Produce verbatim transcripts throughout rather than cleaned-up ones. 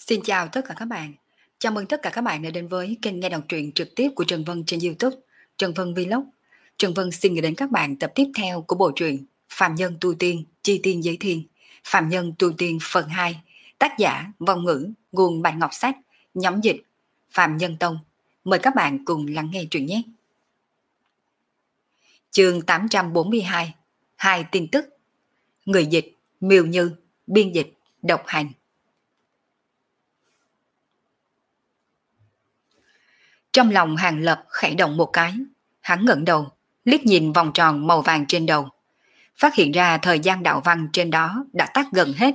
Xin chào tất cả các bạn. Chào mừng tất cả các bạn đã đến với kênh nghe đọc truyện trực tiếp của Trần Vân trên YouTube, Trần Vân Vlog. Trần Vân xin gửi đến các bạn tập tiếp theo của bộ truyện Phạm Nhân Tu Tiên, Chi Tiên Giới Thiên, Phạm Nhân Tu Tiên phần hai, tác giả Vong Ngữ, nguồn Bạch Ngọc Sách, nhóm dịch Phạm Nhân Tông. Mời các bạn cùng lắng nghe truyện nhé. Chương tám trăm bốn mươi hai, hai tin tức. Người dịch Miêu Như, biên dịch Độc Hành. Trong lòng Hàng Lập khẽ động một cái, hắn ngẩng đầu, liếc nhìn vòng tròn màu vàng trên đầu, phát hiện ra thời gian đạo văn trên đó đã tắt gần hết.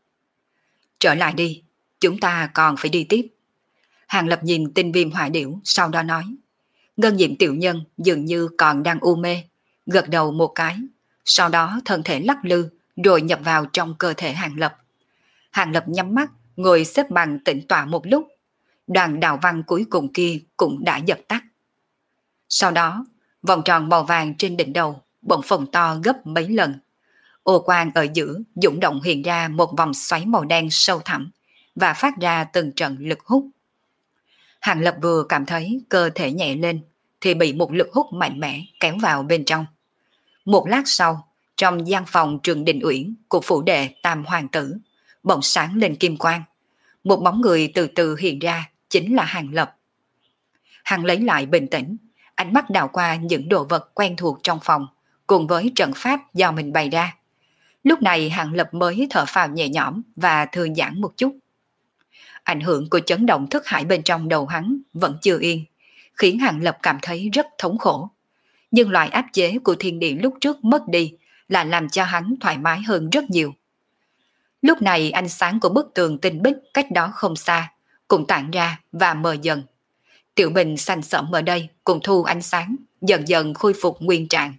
Trở lại đi, chúng ta còn phải đi tiếp. Hàng Lập nhìn tinh viêm hỏa điểu, sau đó nói. Ngân Diệm tiểu nhân dường như còn đang u mê, gật đầu một cái, sau đó thân thể lắc lư rồi nhập vào trong cơ thể Hàng Lập. Hàng Lập nhắm mắt, ngồi xếp bằng tĩnh tọa một lúc. Đoàn đạo văn cuối cùng kia cũng đã dập tắt. Sau đó, vòng tròn màu vàng trên đỉnh đầu bỗng phồng to gấp mấy lần. Ô quang ở giữa dũng động hiện ra một vòng xoáy màu đen sâu thẳm và phát ra từng trận lực hút. Hàng Lập vừa cảm thấy cơ thể nhẹ lên thì bị một lực hút mạnh mẽ kéo vào bên trong. Một lát sau, trong gian phòng Trường Đình Uyển của phủ đệ Tam Hoàng tử bỗng sáng lên kim quang. Một bóng người từ từ hiện ra, chính là Hàng Lập. Hắn lấy lại bình tĩnh, ánh mắt đảo qua những đồ vật quen thuộc trong phòng, cùng với trận pháp do mình bày ra. Lúc này Hàng Lập mới thở phào nhẹ nhõm và thư giãn một chút. Ảnh hưởng của chấn động thức hải bên trong đầu hắn vẫn chưa yên, khiến Hàng Lập cảm thấy rất thống khổ. Nhưng loại áp chế của thiên địa lúc trước mất đi là làm cho hắn thoải mái hơn rất nhiều. Lúc này ánh sáng của bức tường tinh bích cách đó không xa cũng tản ra và mờ dần. Tiểu bình xanh sẫm ở đây cùng thu ánh sáng, dần dần khôi phục nguyên trạng.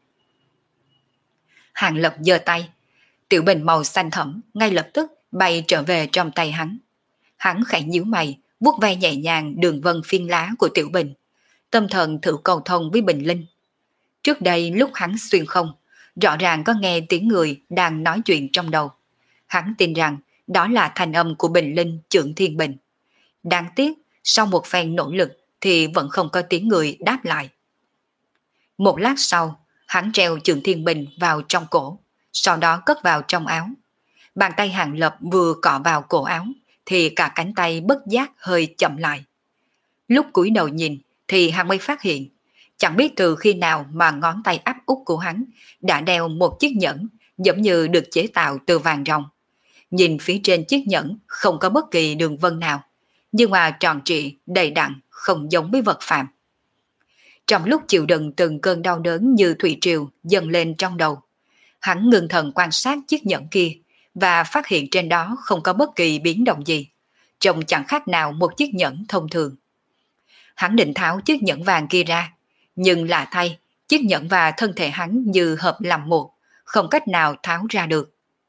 Hàng Lập giơ tay, tiểu bình màu xanh thẫm ngay lập tức bay trở về trong tay hắn. Hắn khẽ nhíu mày, vuốt ve nhẹ nhàng đường vân phiên lá của tiểu bình, tâm thần thử cầu thông với bình linh. Trước đây lúc hắn xuyên không, rõ ràng có nghe tiếng người đang nói chuyện trong đầu. Hắn tin rằng đó là thanh âm của bình linh Trượng Thiên Bình. Đáng tiếc, sau một phen nỗ lực thì vẫn không có tiếng người đáp lại. Một lát sau, hắn treo Trượng Thiên Bình vào trong cổ, sau đó cất vào trong áo. Bàn tay Hàng Lập vừa cọ vào cổ áo, thì cả cánh tay bất giác hơi chậm lại. Lúc cúi đầu nhìn, thì hắn mới phát hiện, chẳng biết từ khi nào mà ngón tay áp út của hắn đã đeo một chiếc nhẫn, giống như được chế tạo từ vàng ròng. Nhìn phía trên chiếc nhẫn không có bất kỳ đường vân nào, nhưng mà tròn trịa, đầy đặn, không giống với vật phạm. Trong lúc chịu đựng từng cơn đau đớn như thủy triều dâng lên trong đầu, hắn ngưng thần quan sát chiếc nhẫn kia và phát hiện trên đó không có bất kỳ biến động gì, trông chẳng khác nào một chiếc nhẫn thông thường. Hắn định tháo chiếc nhẫn vàng kia ra, nhưng lạ thay, chiếc nhẫn và thân thể hắn như hợp làm một, không cách nào tháo ra được.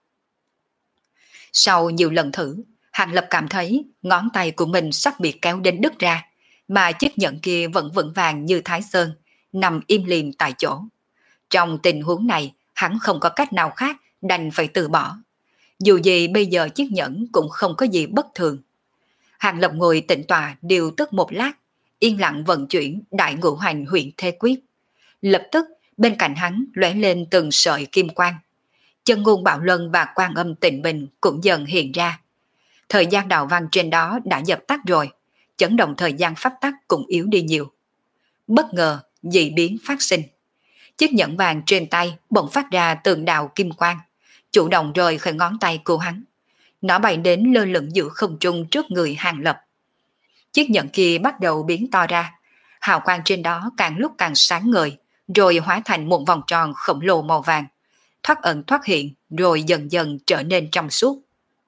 Sau nhiều lần thử, Hàng Lập cảm thấy ngón tay của mình sắp bị kéo đến đứt ra, mà chiếc nhẫn kia vẫn vững vàng như Thái Sơn, nằm im lìm tại chỗ. Trong tình huống này, hắn không có cách nào khác đành phải từ bỏ. Dù gì bây giờ chiếc nhẫn cũng không có gì bất thường. Hàng Lập ngồi tĩnh tọa điều tức một lát, yên lặng vận chuyển đại ngũ hành huyện thế quyết. Lập tức bên cạnh hắn lóe lên từng sợi kim quang. Chân ngôn Bảo Luân và Quan Âm Tịnh Bình cũng dần hiện ra. Thời gian đạo văn trên đó đã dập tắt rồi, chấn động thời gian pháp tắc cũng yếu đi nhiều. Bất ngờ, dị biến phát sinh. Chiếc nhẫn vàng trên tay bỗng phát ra từng đạo kim quang, chủ động rời khỏi ngón tay của hắn. Nó bay đến lơ lửng giữa không trung trước người Hàng Lập. Chiếc nhẫn kia bắt đầu biến to ra, hào quang trên đó càng lúc càng sáng ngời, rồi hóa thành một vòng tròn khổng lồ màu vàng, thoát ẩn thoát hiện rồi dần dần trở nên trong suốt.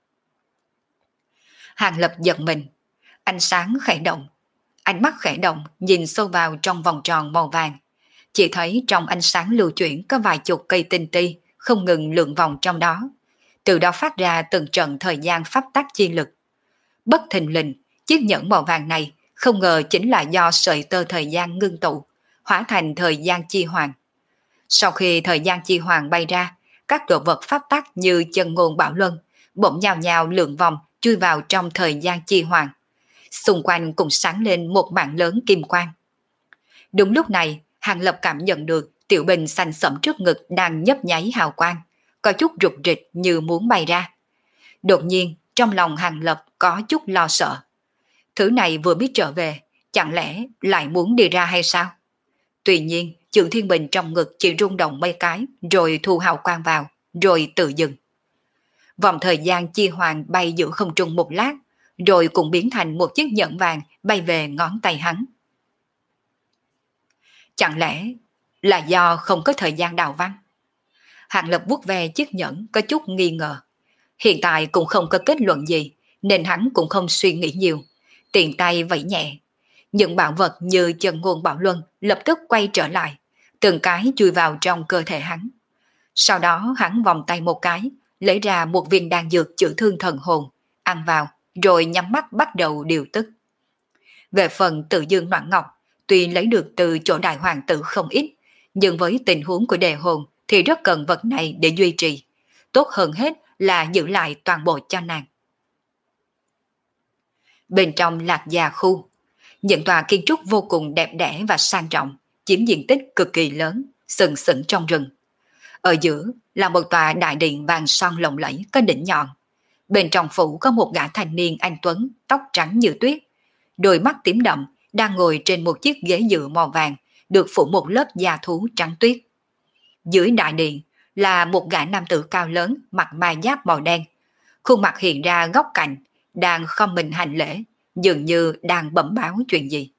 Hàng Lập giật mình, ánh sáng khẽ động, ánh mắt khẽ động nhìn sâu vào trong vòng tròn màu vàng. Chỉ thấy trong ánh sáng lưu chuyển có vài chục cây tinh ti không ngừng lượn vòng trong đó, từ đó phát ra từng trận thời gian pháp tắc chi lực. Bất thình lình, chiếc nhẫn màu vàng này không ngờ chính là do sợi tơ thời gian ngưng tụ, hóa thành thời gian chi hoàng. Sau khi thời gian chi hoàng bay ra, các đồ vật pháp tắc như chân ngôn Bảo Luân bỗng nhào nhào lượn vòng chui vào trong thời gian chi hoàng. Xung quanh cũng sáng lên một mảng lớn kim quang. Đúng lúc này, Hàng Lập cảm nhận được tiểu bình xanh sẫm trước ngực đang nhấp nháy hào quang, có chút rụt rịch như muốn bay ra. Đột nhiên, trong lòng Hàng Lập có chút lo sợ. Thứ này vừa biết trở về, chẳng lẽ lại muốn đi ra hay sao? Tuy nhiên, Trượng Thiên Bình trong ngực chỉ rung động mấy cái, rồi thu hào quang vào, rồi tự dừng. Vòng thời gian chi hoàng bay giữa không trung một lát, rồi cũng biến thành một chiếc nhẫn vàng bay về ngón tay hắn. Chẳng lẽ là do không có thời gian đào văn? Hàng Lập vuốt ve chiếc nhẫn có chút nghi ngờ. Hiện tại cũng không có kết luận gì, nên hắn cũng không suy nghĩ nhiều. Tiện tay vẫy nhẹ. Những bảo vật như chân ngôn bảo luân lập tức quay trở lại, từng cái chui vào trong cơ thể hắn. Sau đó hắn vòng tay một cái, lấy ra một viên đan dược chữa thương thần hồn, ăn vào, rồi nhắm mắt bắt đầu điều tức. Về phần Tự Dương Noãn Ngọc, tuy lấy được từ chỗ đại hoàng tử không ít, nhưng với tình huống của đề hồn thì rất cần vật này để duy trì. Tốt hơn hết là giữ lại toàn bộ cho nàng. Bên trong Lạc Gia khu, những tòa kiến trúc vô cùng đẹp đẽ và sang trọng, chiếm diện tích cực kỳ lớn, sừng sững trong rừng. Ở giữa là một tòa đại điện vàng son lộng lẫy có đỉnh nhọn. Bên trong phủ có một gã thanh niên anh tuấn, tóc trắng như tuyết, đôi mắt tím đậm, đang ngồi trên một chiếc ghế dựa màu vàng, được phủ một lớp da thú trắng tuyết. Dưới đại điện là một gã nam tử cao lớn, mặc ma giáp màu đen, khuôn mặt hiện ra góc cạnh, đang khom mình hành lễ, dường như đang bẩm báo chuyện gì.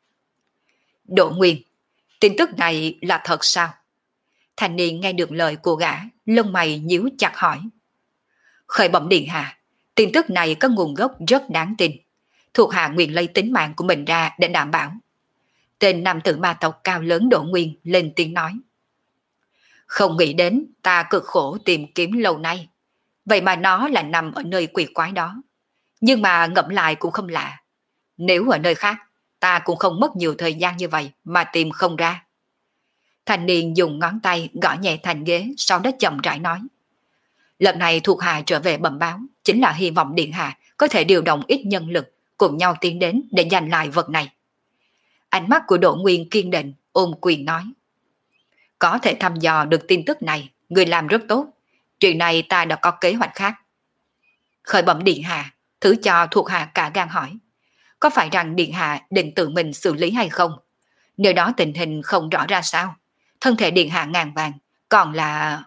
Đỗ Nguyên, tin tức này là thật sao? Thanh niên nghe được lời của gã, lông mày nhíu chặt hỏi. Khởi bẩm điện hạ, tin tức này có nguồn gốc rất đáng tin. Thuộc hạ nguyện lấy tính mạng của mình ra để đảm bảo. Tên nam tử ma tộc cao lớn Đỗ Nguyên lên tiếng nói. Không nghĩ đến ta cực khổ tìm kiếm lâu nay, vậy mà nó lại nằm ở nơi quỷ quái đó. Nhưng mà ngẫm lại cũng không lạ. Nếu ở nơi khác, ta cũng không mất nhiều thời gian như vậy mà tìm không ra. Thanh niên dùng ngón tay gõ nhẹ thành ghế, sau đó chậm rãi nói. Lần này thuộc hạ trở về bẩm báo, chính là hy vọng điện hạ có thể điều động ít nhân lực cùng nhau tiến đến để giành lại vật này. Ánh mắt của Đỗ Nguyên kiên định, ôm quyền nói. Có thể thăm dò được tin tức này, người làm rất tốt. Chuyện này ta đã có kế hoạch khác. Khởi bẩm điện hạ, thử cho thuộc hạ cả gan hỏi. Có phải rằng điện hạ định tự mình xử lý hay không? Nếu đó tình hình không rõ ra sao, thân thể điện hạ ngàn vàng, còn là...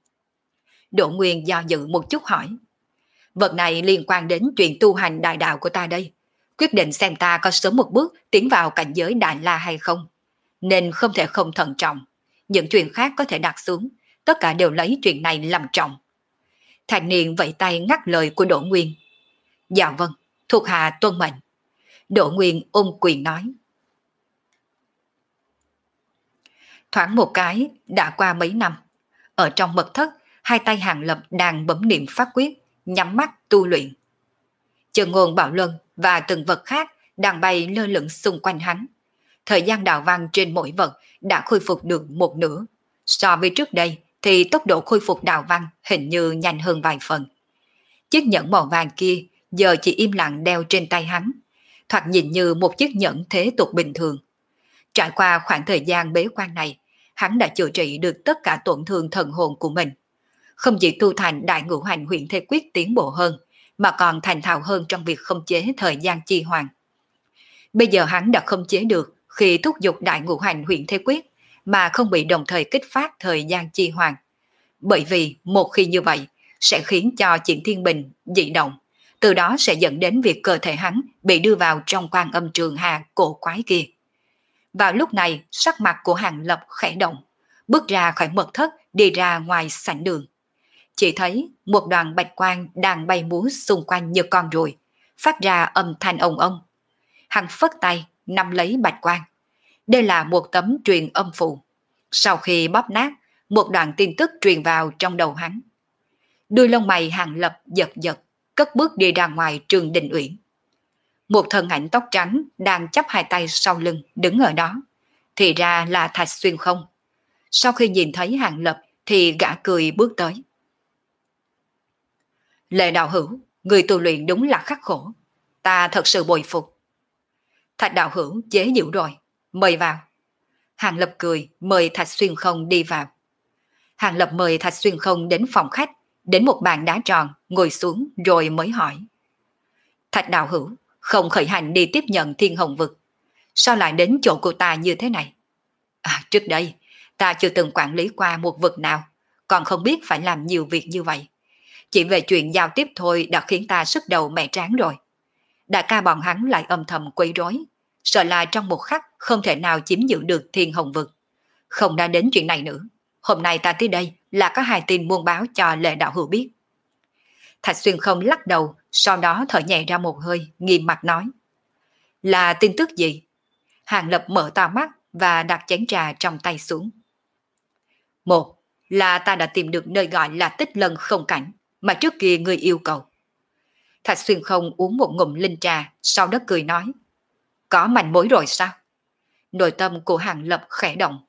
Đỗ Nguyên do dự một chút hỏi. Vật này liên quan đến chuyện tu hành đại đạo của ta đây. Quyết định xem ta có sớm một bước tiến vào cảnh giới Đại La hay không. Nên không thể không thận trọng. Những chuyện khác có thể đặt xuống, tất cả đều lấy chuyện này làm trọng. Thanh niên vẫy tay ngắt lời của Đỗ Nguyên. Dạ vâng, thuộc hạ tuân mệnh. Đỗ Nguyên ôm quyền nói. Thoáng một cái, đã qua mấy năm. Ở trong mật thất, hai tay Hàng Lập đang bấm niệm pháp quyết, nhắm mắt tu luyện. Chân ngôn bảo luân và từng vật khác đang bay lơ lửng xung quanh hắn. Thời gian đào văn trên mỗi vật đã khôi phục được một nửa. So với trước đây thì tốc độ khôi phục đào văn hình như nhanh hơn vài phần. Chiếc nhẫn màu vàng kia giờ chỉ im lặng đeo trên tay hắn, thoạt nhìn như một chiếc nhẫn thế tục bình thường. Trải qua khoảng thời gian bế quan này, hắn đã chữa trị được tất cả tổn thương thần hồn của mình. Không chỉ tu thành đại ngũ hành huyền thế quyết tiến bộ hơn, mà còn thành thạo hơn trong việc khống chế thời gian chi hoàng. Bây giờ hắn đã khống chế được khi thúc giục đại ngũ hành huyền thế quyết, mà không bị đồng thời kích phát thời gian chi hoàng. Bởi vì một khi như vậy, sẽ khiến cho Triển Thiên Bình dị động, từ đó sẽ dẫn đến việc cơ thể hắn bị đưa vào trong quan âm trường hà cổ quái kia. Vào lúc này, sắc mặt của Hàng Lập khẽ động, bước ra khỏi mật thất đi ra ngoài sảnh đường. Chỉ thấy một đoàn bạch quang đang bay múa xung quanh như con ruồi, phát ra âm thanh ông ông. Hắn phất tay nắm lấy bạch quang. Đây là một tấm truyền âm phù. Sau khi bóp nát, một đoạn tin tức truyền vào trong đầu hắn. Đuôi lông mày Hàng Lập giật giật, cất bước đi ra ngoài Trường Đình Uyển. Một thân ảnh tóc trắng đang chắp hai tay sau lưng đứng ở đó, thì ra là Thạch Xuyên Không. Sau khi nhìn thấy Hàng Lập thì gã cười bước tới. Lệ đạo hữu, Người tu luyện đúng là khắc khổ. Ta thật sự bồi phục. Thạch đạo hữu chế giễu rồi. Mời vào. Hàng Lập cười mời Thạch Xuyên Không đi vào. Hàng Lập mời Thạch Xuyên Không đến phòng khách, đến một bàn đá tròn, ngồi xuống rồi mới hỏi. Thạch đạo hữu, không khởi hành đi tiếp nhận Thiên Hồng Vực. Sao lại đến chỗ của ta như thế này? À, trước đây, ta chưa từng quản lý qua một vực nào, còn không biết phải làm nhiều việc như vậy. Chỉ về chuyện giao tiếp thôi đã khiến ta sức đầu mẻ trán rồi. Đại ca bọn hắn lại âm thầm quấy rối, sợ là trong một khắc không thể nào chiếm giữ được Thiên Hồng Vực. Không đã đến chuyện này nữa. Hôm nay ta tới đây là có hai tin muôn báo cho Lệ đạo hữu biết. Thạch Xuyên Không lắc đầu, sau đó thở nhẹ ra một hơi, nghiêm mặt nói. Là tin tức gì? Hàng Lập mở to mắt và đặt chén trà trong tay xuống. Một là ta đã tìm được nơi gọi là Tích Lân Không Cảnh mà trước kia ngươi yêu cầu. Thạch Xuyên Không uống một ngụm linh trà, sau đó cười nói. Có manh mối rồi sao? Nội tâm của Hàng Lập khẽ động.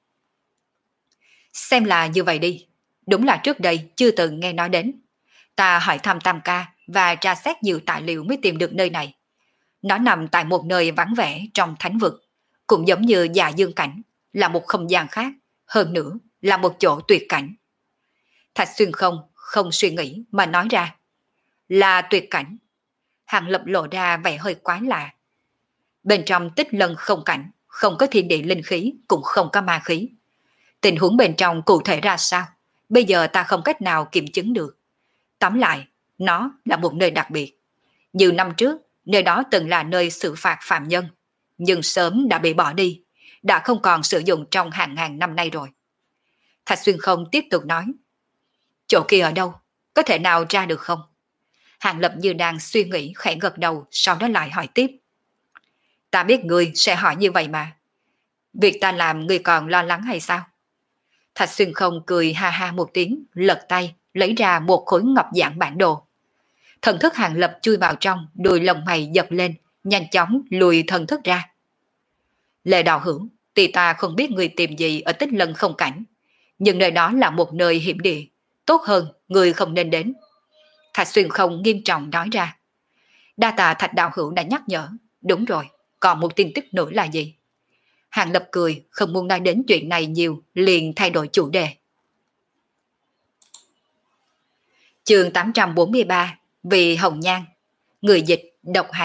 Xem là như vậy đi. Đúng là trước đây chưa từng nghe nói đến. Ta hỏi thăm Tam Ca và tra xét nhiều tài liệu mới tìm được nơi này. Nó nằm tại một nơi vắng vẻ trong thánh vực, cũng giống như Dạ Dương Cảnh, là một không gian khác, hơn nữa là một chỗ tuyệt cảnh. Thạch Xuyên Không không suy nghĩ mà nói ra. Là tuyệt cảnh. Hàng Lập lộ ra vẻ hơi quái lạ. Bên trong Tích Lân Không Cảnh, không có thiên địa linh khí, cũng không có ma khí. Tình huống bên trong cụ thể ra sao, bây giờ ta không cách nào kiểm chứng được. Tóm lại, nó là một nơi đặc biệt. Nhiều năm trước, nơi đó từng là nơi xử phạt phạm nhân, nhưng sớm đã bị bỏ đi, đã không còn sử dụng trong hàng ngàn năm nay rồi. Thạch Xuyên Không tiếp tục nói. Chỗ kia ở đâu? Có thể nào ra được không? Hàng Lập như đang suy nghĩ khẽ gật đầu, sau đó lại hỏi tiếp. Ta biết ngươi sẽ hỏi như vậy mà. Việc ta làm ngươi còn lo lắng hay sao? Thạch Xuyên Không cười ha ha một tiếng, lật tay, lấy ra một khối ngọc giản bản đồ. Thần thức Hàng Lập chui vào trong, đuôi lông mày giật lên, nhanh chóng lùi thần thức ra. Lệ đạo hữu, thì ta không biết người tìm gì ở Tích Lân Không Cảnh, nhưng nơi đó là một nơi hiểm địa, tốt hơn người không nên đến. Thạch Xuyên Không nghiêm trọng nói ra. Đa tạ Thạch đạo hữu đã nhắc nhở. Đúng rồi, còn một tin tức nữa là gì? Hàng Lập cười, không muốn nói đến chuyện này nhiều, liền thay đổi chủ đề. Chương tám trăm bốn mươi ba, Vì Hồng Nhan. Người dịch độc hành.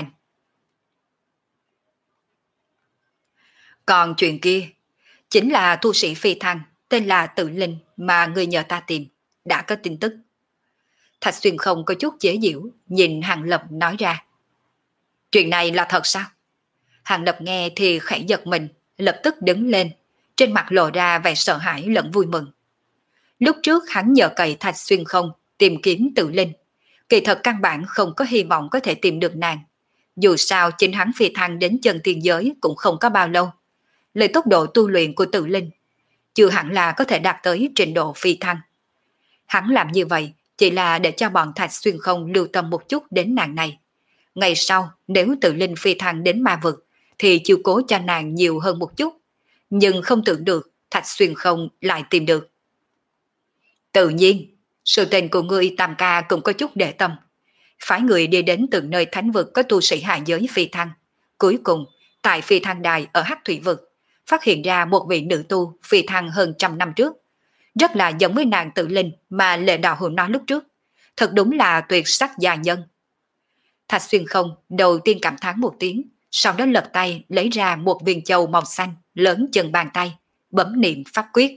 Còn chuyện kia, chính là tu sĩ phi thăng, tên là Tự Linh mà người nhờ ta tìm, đã có tin tức. Thạch Xuyên Không có chút chế giễu, nhìn Hàng Lập nói ra. Chuyện này là thật sao? Hàng Lập nghe thì khẽ giật mình, lập tức đứng lên, trên mặt lộ ra vẻ sợ hãi lẫn vui mừng. Lúc trước hắn nhờ cậy Thạch Xuyên Không tìm kiếm Tự Linh, kỳ thật căn bản không có hy vọng có thể tìm được nàng. Dù sao chính hắn phi thăng đến chân tiên giới cũng không có bao lâu. Lấy tốc độ tu luyện của Tự Linh, chưa hẳn là có thể đạt tới trình độ phi thăng. Hắn làm như vậy chỉ là để cho bọn Thạch Xuyên Không lưu tâm một chút đến nàng này. Ngày sau nếu Tự Linh phi thăng đến ma vực thì chiếu cố cho nàng nhiều hơn một chút. Nhưng không tưởng được Thạch Xuyên Không lại tìm được. Tự nhiên, sự tình của ngươi Tam Ca cũng có chút để tâm. Phái người đi đến từng nơi thánh vực có tu sĩ hạ giới phi thăng. Cuối cùng, tại phi thăng đài ở Hắc Thủy Vực, phát hiện ra một vị nữ tu phi thăng hơn trăm năm trước. Rất là giống với nàng Tự Linh mà Lệ đạo hữu nói lúc trước. Thật đúng là tuyệt sắc gia nhân. Thạch Xuyên Không đầu tiên cảm thán một tiếng, sau đó lật tay lấy ra một viên châu màu xanh lớn chừng bàn tay, bấm niệm pháp quyết.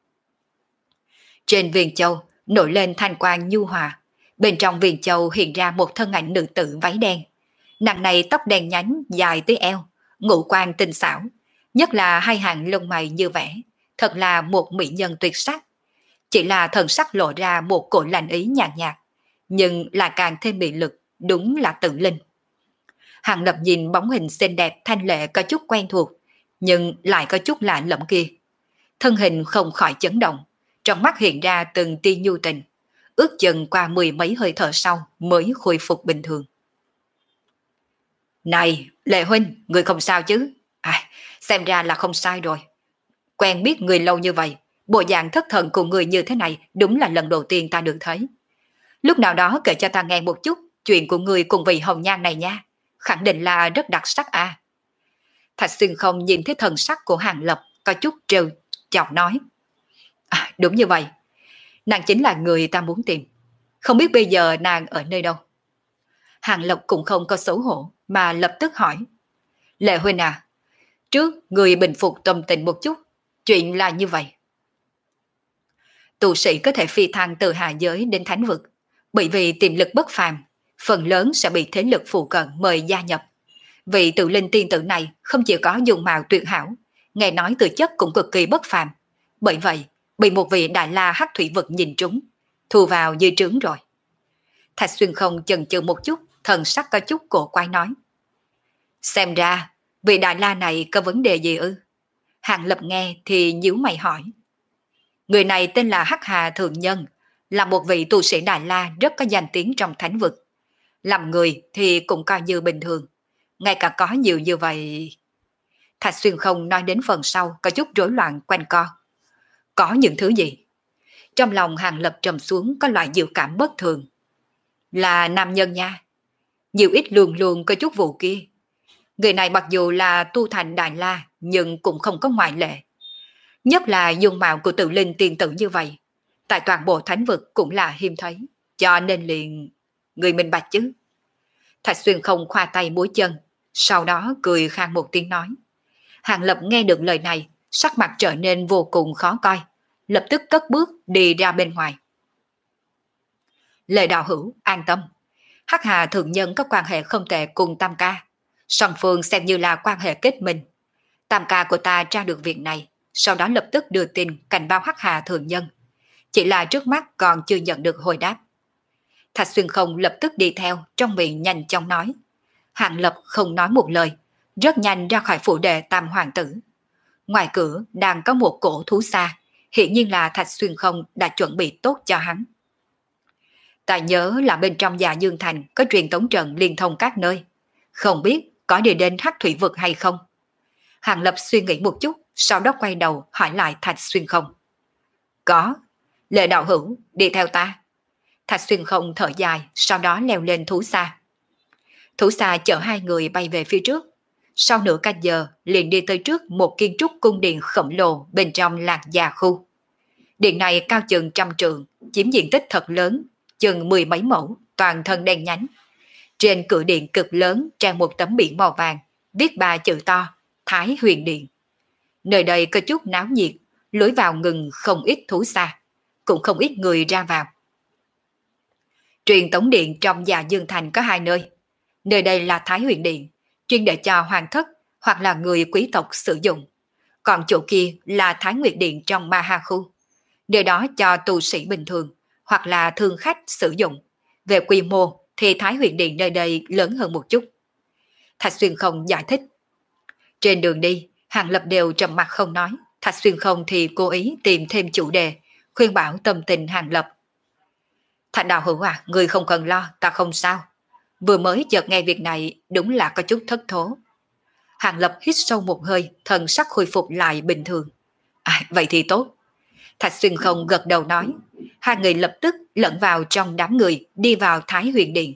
Trên viên châu nổi lên thanh quang nhu hòa, bên trong viên châu hiện ra một thân ảnh nữ tử váy đen. Nàng này tóc đen nhánh dài tới eo, ngũ quan tinh xảo, nhất là hai hàng lông mày như vẽ, thật là một mỹ nhân tuyệt sắc. Chỉ là thần sắc lộ ra một cổ lạnh ý nhạt nhạt, nhưng lại càng thêm mị lực, đúng là Tự Linh. Hàng Lập nhìn bóng hình xinh đẹp thanh lệ có chút quen thuộc, nhưng lại có chút lạ lẫm kia. Thân hình không khỏi chấn động, trong mắt hiện ra từng tia nhu tình, ước chừng qua mười mấy hơi thở sau mới khôi phục bình thường. Này, Lệ huynh, người không sao chứ? À, xem ra là không sai rồi. Quen biết người lâu như vậy, bộ dạng thất thần của người như thế này đúng là lần đầu tiên ta được thấy. Lúc nào đó kể cho ta nghe một chút, chuyện của người cùng vị hồng nhan này nha, khẳng định là rất đặc sắc à. Thạch Xuyên không nhìn thấy thần sắc của Hàng Lập, có chút trêu chọc nói. À, đúng như vậy, nàng chính là người ta muốn tìm. Không biết bây giờ nàng ở nơi đâu? Hàng Lập cũng không có xấu hổ, mà lập tức hỏi. Lệ huynh à, trước người bình phục tâm tình một chút, chuyện là như vậy. Tu sĩ có thể phi thăng từ hạ giới đến thánh vực, bởi vì tiềm lực bất phàm, phần lớn sẽ bị thế lực phụ cận mời gia nhập. Vị tự linh tiên tử này không chỉ có dung mạo tuyệt hảo, nghe nói từ chất cũng cực kỳ bất phàm. Bởi vậy, bị một vị đại la hắc thủy vực nhìn trúng, thu vào dưới trướng rồi. Thạch Xuyên không chần chừ một chút, thần sắc có chút cổ quái nói. Xem ra, vị đại la này có vấn đề gì ư? Hàng Lập nghe thì nhíu mày hỏi. Người này tên là Hắc Hà Thượng Nhân, là một vị tu sĩ đại la rất có danh tiếng trong thánh vực. Làm người thì cũng coi như bình thường, ngay cả có nhiều như vậy. Thạch Xuyên không nói đến phần sau có chút rối loạn quanh co. Có những thứ gì? Trong lòng Hàng Lập trầm xuống có loại dự cảm bất thường. Là nam nhân nha. Nhiều ít luôn luôn có chút vụ kia. Người này mặc dù là tu thành đại la nhưng cũng không có ngoại lệ. Nhất là dung mạo của tự linh tiên tử như vậy, tại toàn bộ thánh vực cũng là hiếm thấy, cho nên liền người minh bạch chứ. Thạch Xuyên không khoa tay múa chân, sau đó cười khang một tiếng nói. Hàng Lập nghe được lời này, sắc mặt trở nên vô cùng khó coi, lập tức cất bước đi ra bên ngoài. Lệ đạo hữu, an tâm. Hắc Hà Thượng Nhân có quan hệ không tệ cùng Tam Ca, song phương xem như là quan hệ kết minh. Tam Ca của ta tra được việc này, sau đó lập tức đưa tin cảnh báo Hắc Hà Thượng Nhân. Chỉ là trước mắt còn chưa nhận được hồi đáp. Thạch Xuyên không lập tức đi theo, trong miệng nhanh chóng nói. Hàng Lập không nói một lời, rất nhanh ra khỏi phủ đệ Tam Hoàng tử. Ngoài cửa đang có một cổ thú xa, hiện nhiên là Thạch Xuyên không đã chuẩn bị tốt cho hắn. Ta nhớ là bên trong Dạ Dương Thành có truyền tống trận liên thông các nơi, không biết có đi đến Hắc Thủy Vực hay không. Hàng Lập suy nghĩ một chút, sau đó quay đầu hỏi lại Thạch Xuyên không. Có, Lệ đạo hữu, đi theo ta. Thạch Xuyên không thở dài, sau đó leo lên thú xa. Thú xa chở hai người bay về phía trước. Sau nửa canh giờ, liền đi tới trước một kiến trúc cung điện khổng lồ bên trong Lạc Gia khu. Điện này cao chừng trăm trượng, chiếm diện tích thật lớn, chừng mười mấy mẫu, toàn thân đen nhánh. Trên cửa điện cực lớn treo một tấm biển màu vàng, viết ba chữ to, Thái Huyền Điện. Nơi đây có chút náo nhiệt, lối vào ngừng không ít thú xa, cũng không ít người ra vào. Truyền tống điện trong Dạ Dương Thành có hai nơi. Nơi đây là Thái Huyền Điện, chuyên để cho hoàng thất hoặc là người quý tộc sử dụng. Còn chỗ kia là Thái Nguyệt Điện trong Ma Ha khu. Nơi đó cho tu sĩ bình thường hoặc là thương khách sử dụng. Về quy mô thì Thái Huyền Điện nơi đây lớn hơn một chút. Thạch Xuyên không giải thích. Trên đường đi, Hàng Lập đều trầm mặt không nói. Thạch Xuyên không thì cố ý tìm thêm chủ đề, khuyên bảo tâm tình Hàng Lập. Thạch đạo hữu à, người không cần lo, ta không sao. Vừa mới chợt nghe việc này đúng là có chút thất thố. Hàng Lập hít sâu một hơi, thần sắc khôi phục lại bình thường. À, vậy thì tốt. Thạch Xuyên không gật đầu nói. Hai người lập tức lẫn vào trong đám người, đi vào Thái Huyền Điện.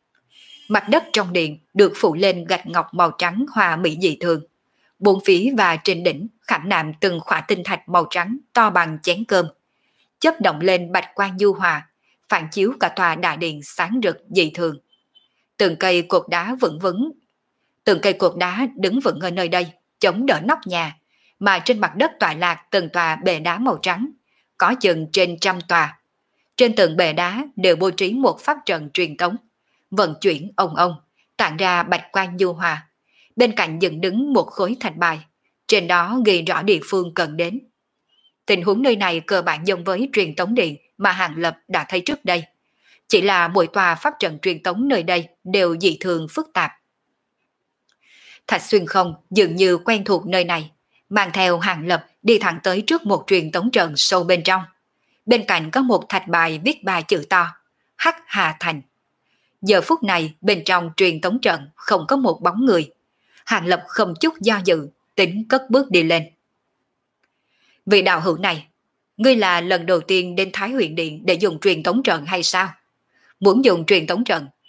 Mặt đất trong điện được phủ lên gạch ngọc màu trắng hoa mỹ dị thường. Bốn phía và trên đỉnh khảm nạm từng khỏa tinh thạch màu trắng to bằng chén cơm. Chớp động lên bạch quang nhu hòa, phản chiếu cả tòa đại điện sáng rực dị thường. Từng cây cột đá vững vững, từng cây cột đá đứng vững ở nơi đây, chống đỡ nóc nhà, mà trên mặt đất tọa lạc từng tòa bệ đá màu trắng, có chừng trên trăm tòa. Trên từng bệ đá đều bố trí một pháp trận truyền tống, vận chuyển ông ông, tản ra bạch quang nhu hòa. Bên cạnh dựng đứng một khối thạch bài, trên đó ghi rõ địa phương cần đến. Tình huống nơi này cơ bản giống với truyền tống điện mà Hàng Lập đã thấy trước đây. Chỉ là mỗi tòa pháp trận truyền tống nơi đây đều dị thường phức tạp. Thạch Xuyên không dường như quen thuộc nơi này, mang theo Hàng Lập đi thẳng tới trước một truyền tống trận sâu bên trong. Bên cạnh có một thạch bài viết ba chữ to, Hắc Hà Thành. Giờ phút này bên trong truyền tống trận không có một bóng người. Hàng Lập không chút do dự, tính cất bước đi lên. Vị đạo hữu này, ngươi là lần đầu tiên đến Thái Huyền Điện để dùng truyền tống trận hay sao? Muốn dùng truyền tống trận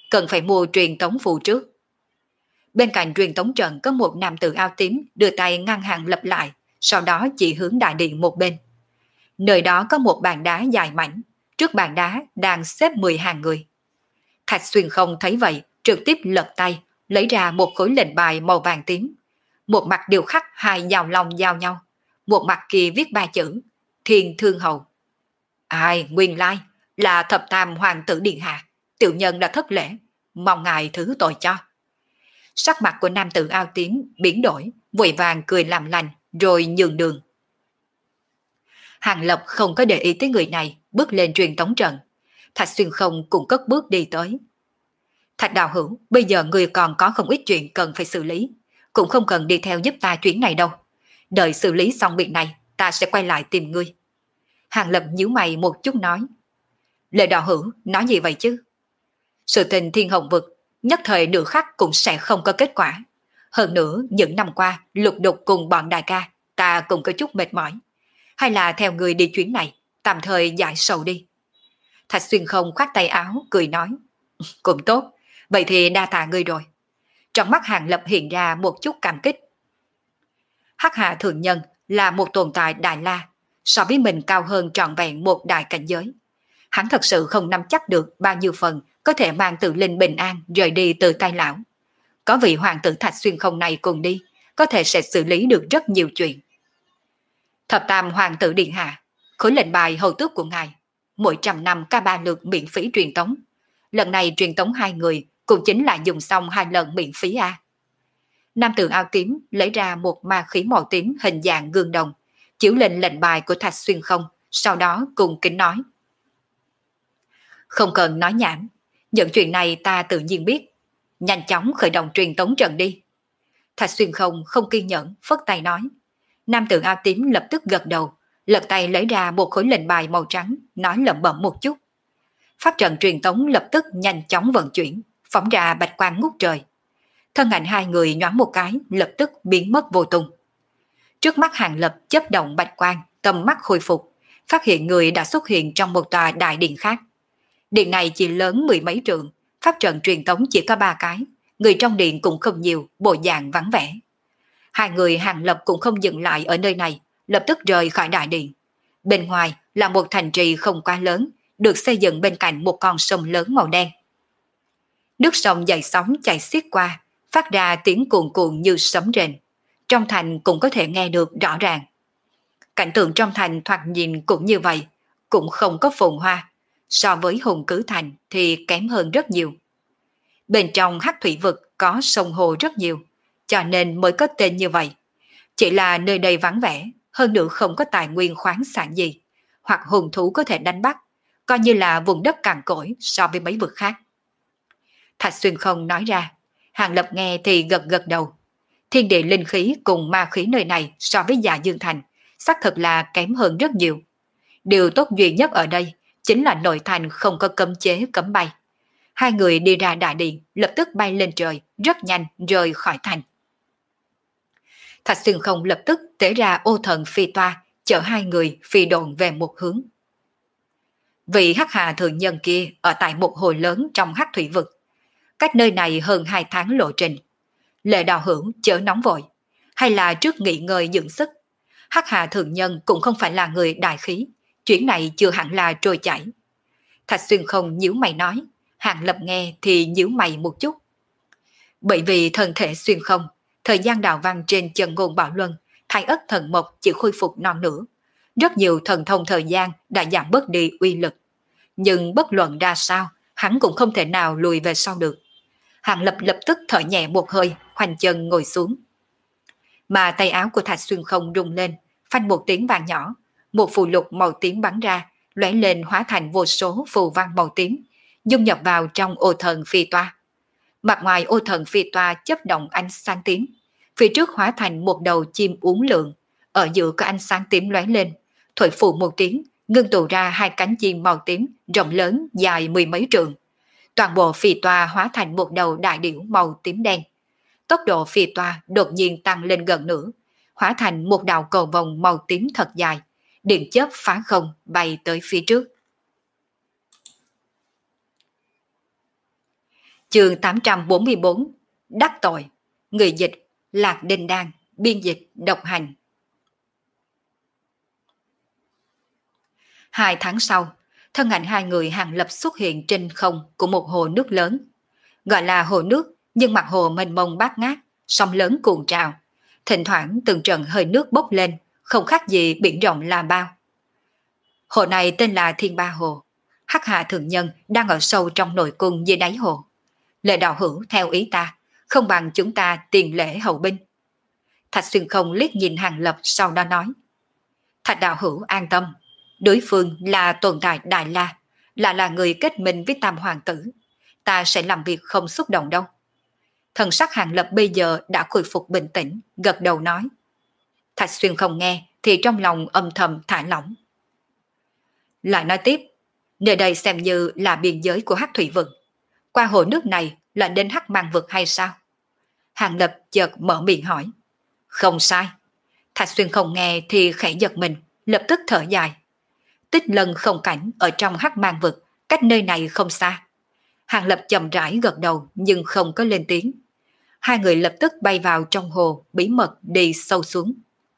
cần phải mua truyền tống phù trước. Bên cạnh truyền tống trận có một nam tử áo tím đưa tay ngăn hàng lập lại, sau đó chỉ hướng đại điện một bên. Nơi đó có một bàn đá dài mảnh, trước bàn đá đang xếp mười hàng người. Thạch Xuyên Không thấy vậy, trực tiếp lật tay, lấy ra một khối lệnh bài màu vàng tím. Một mặt điều khắc hai dao long giao nhau, một mặt kia viết ba chữ, Thiên Thương Hầu. Ai, nguyên lai, là thập tam hoàng tử điện hạ, tiểu nhân đã thất lễ, mong ngài thứ tội cho. Sắc mặt của nam tử áo tím biến đổi, vội vàng cười làm lành, rồi nhường đường. Hàng Lập không có để ý tới người này, bước lên truyền tống trận. Thạch Xuyên Không cũng cất bước đi tới. Thạch đạo hữu, bây giờ người còn có không ít chuyện cần phải xử lý, cũng không cần đi theo giúp ta chuyến này đâu. Đợi xử lý xong việc này, ta sẽ quay lại tìm ngươi. Hàng Lập nhíu mày một chút nói. Lệ đạo hữu, nói gì vậy chứ? Sự tình Thiên Hồng Vực, nhất thời nửa khắc cũng sẽ không có kết quả. Hơn nữa, những năm qua, lục đục cùng bọn đại ca, ta cũng có chút mệt mỏi. Hay là theo người đi chuyến này, tạm thời giải sầu đi. Thạch Xuyên Không khoát tay áo, cười nói. Cũng tốt, vậy thì đa tạ ngươi rồi. Trong mắt Hàng Lập hiện ra một chút cảm kích. Hắc Hạ Thượng Nhân là một tồn tại đại la, so với mình cao hơn trọn vẹn một đại cảnh giới. Hắn thật sự không nắm chắc được bao nhiêu phần có thể mang tự linh bình an rời đi từ tay lão. Có vị hoàng tử Thạch Xuyên Không này cùng đi, có thể sẽ xử lý được rất nhiều chuyện. Thập tam hoàng tử điện hạ, khối lệnh bài hầu tước của ngài, mỗi trăm năm ca ba lượt miễn phí truyền tống. Lần này truyền tống hai người cũng chính là dùng xong hai lần miễn phí a. À. Nam tử áo tím lấy ra một ma khí màu tím hình dạng gương đồng, chiếu lên lệnh bài của Thạch Xuyên Không, sau đó cùng kính nói. Không cần nói nhảm, những chuyện này ta tự nhiên biết. Nhanh chóng khởi động truyền tống trận đi. Thạch Xuyên Không không kiên nhẫn, phất tay nói. Nam tử áo tím lập tức gật đầu, lật tay lấy ra một khối lệnh bài màu trắng, nói lẩm bẩm một chút. Pháp trận truyền tống lập tức nhanh chóng vận chuyển, phóng ra bạch quang ngút trời. Thân ảnh hai người nhoáng một cái, lập tức biến mất vô tung. Trước mắt Hàng Lập chớp động bạch quang, tầm mắt hồi phục, phát hiện người đã xuất hiện trong một tòa đại điện khác. Điện này chỉ lớn mười mấy trượng, pháp trận truyền tống chỉ có ba cái, người trong điện cũng không nhiều, bộ dạng vắng vẻ. Hai người Hàng Lập cũng không dừng lại ở nơi này, lập tức rời khỏi đại điện. Bên ngoài là một thành trì không quá lớn, được xây dựng bên cạnh một con sông lớn màu đen. Nước sông dậy sóng chảy xiết qua, phát ra tiếng cuồn cuộn như sấm rền. Trong thành cũng có thể nghe được rõ ràng. Cảnh tượng trong thành thoạt nhìn cũng như vậy, cũng không có phồn hoa. So với Hùng Cứ Thành thì kém hơn rất nhiều. Bên trong Hắc Thủy Vực có sông hồ rất nhiều, cho nên mới có tên như vậy. Chỉ là nơi đây vắng vẻ, hơn nữa không có tài nguyên khoáng sản gì, hoặc hùng thú có thể đánh bắt, coi như là vùng đất cằn cỗi so với mấy vực khác. Thạch Xuyên Không nói ra, Hàng Lập nghe thì gật gật đầu. Thiên địa linh khí cùng ma khí nơi này so với Dạ Dương Thành, xác thực là kém hơn rất nhiều. Điều tốt duy nhất ở đây chính là nội thành không có cấm chế cấm bay. Hai người đi ra đại điện, lập tức bay lên trời, rất nhanh rời khỏi thành. Thạch Xuyên Không lập tức tế ra ô thần phi toa, chở hai người phi độn về một hướng. Vị Hắc Hà Thượng Nhân kia ở tại một hồ lớn trong Hắc Thủy Vực, cách nơi này hơn hai tháng lộ trình. Lệ đạo hữu chớ nóng vội, hay là trước nghỉ ngơi dưỡng sức. Hắc Hà Thượng Nhân cũng không phải là người đại khí, chuyện này chưa hẳn là trôi chảy. Thạch Xuyên Không nhíu mày nói, Hàng Lập nghe thì nhíu mày một chút. Bởi vì thân thể Xuyên Không, thời gian đạo văn trên chân ngôn bảo luân, thái ất thần mộc chỉ khôi phục non nữa. Rất nhiều thần thông thời gian đã giảm bớt đi uy lực. Nhưng bất luận ra sao, hắn cũng không thể nào lùi về sau được. Hàng Lập lập tức thở nhẹ một hơi, khoanh chân ngồi xuống. Mà tay áo của Thạch Xuyên Không rung lên, phanh một tiếng vàng nhỏ, một phù lục màu tím bắn ra, lóe lên hóa thành vô số phù văn màu tím, dung nhập vào trong ô thần phi toa. Mặt ngoài ô thần phi toa chớp động ánh sáng tím, phía trước hóa thành một đầu chim uốn lượn, ở giữa có ánh sáng tím lóe lên, thổi phù một tiếng, ngưng tụ ra hai cánh chim màu tím rộng lớn dài mười mấy trượng. Toàn bộ phi toa hóa thành một đầu đại điểu màu tím đen. Tốc độ phi toa đột nhiên tăng lên gần nửa, hóa thành một đạo cầu vồng màu tím thật dài, điện chớp phá không bay tới phía trước. Chương tám trăm bốn mươi bốn. Đắc tội. Người dịch Lạc Đinh Đan, biên dịch Độc Hành. Hai tháng sau, thân ảnh hai người Hàng Lập xuất hiện trên không của một hồ nước lớn. Gọi là hồ nước, nhưng mặt hồ mênh mông bát ngát, sóng lớn cuồn trào. Thỉnh thoảng từng trận hơi nước bốc lên, không khác gì biển rộng là bao. Hồ này tên là Thiên Ba Hồ. Hắc Hà Thượng Nhân đang ở sâu trong nội cung dưới đáy hồ. Lệ đạo hữu theo ý ta, không bằng chúng ta tiền lễ hậu binh. Thạch Xuyên Không liếc nhìn Hàng Lập, sau đó nói: Thạch đạo hữu an tâm, đối phương là tồn tại Đại La, là là người kết minh với Tam Hoàng tử, ta sẽ làm việc không xúc động đâu. Thần sắc Hàng Lập bây giờ đã khôi phục bình tĩnh, gật đầu nói. Thạch Xuyên Không nghe thì trong lòng âm thầm thả lỏng. Lại nói tiếp, nơi đây xem như là biên giới của Hắc Thủy Vực, qua hồ nước này là đến Hắc Mang Vực hay sao? Hàng Lập chợt mở miệng hỏi. Không sai. Thạch Xuyên Không nghe thì khẽ giật mình, lập tức thở dài. Tích Lân không cảnh ở trong Hắc Mang Vực, cách nơi này không xa. Hàng Lập chậm rãi gật đầu nhưng không có lên tiếng. Hai người lập tức bay vào trong hồ, bí mật đi sâu xuống.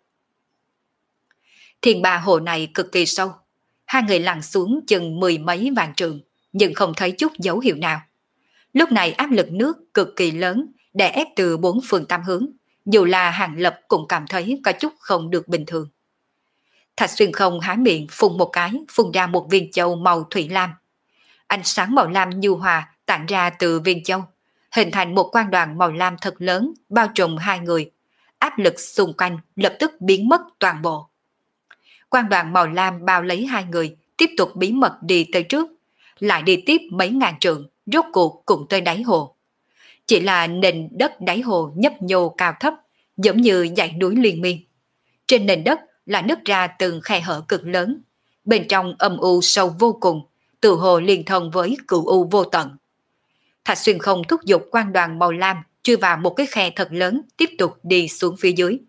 Thiên Ba hồ này cực kỳ sâu. Hai người lặn xuống chừng mười mấy vạn trượng, nhưng không thấy chút dấu hiệu nào. Lúc này áp lực nước cực kỳ lớn, đè ép từ bốn phương tám hướng, dù là Hàng Lập cũng cảm thấy có chút không được bình thường. Thạch Xuyên Không há miệng phun một cái, phun ra một viên châu màu thủy lam. Ánh sáng màu lam nhu hòa tản ra từ viên châu, hình thành một quang đoàn màu lam thật lớn bao trùm hai người. Áp lực xung quanh lập tức biến mất toàn bộ. Quang đoàn màu lam bao lấy hai người, tiếp tục bí mật đi tới trước, lại đi tiếp mấy ngàn trượng, rốt cuộc cũng tới đáy hồ. Chỉ là nền đất đáy hồ nhấp nhô cao thấp, giống như dãy núi liên miên. Trên nền đất là nứt ra từng khe hở cực lớn, bên trong âm u sâu vô cùng, tự hồ liên thông với cửu u vô tận. Thạch Xuyên Không thúc giục quang đoàn màu lam chui vào một cái khe thật lớn, tiếp tục đi xuống phía dưới.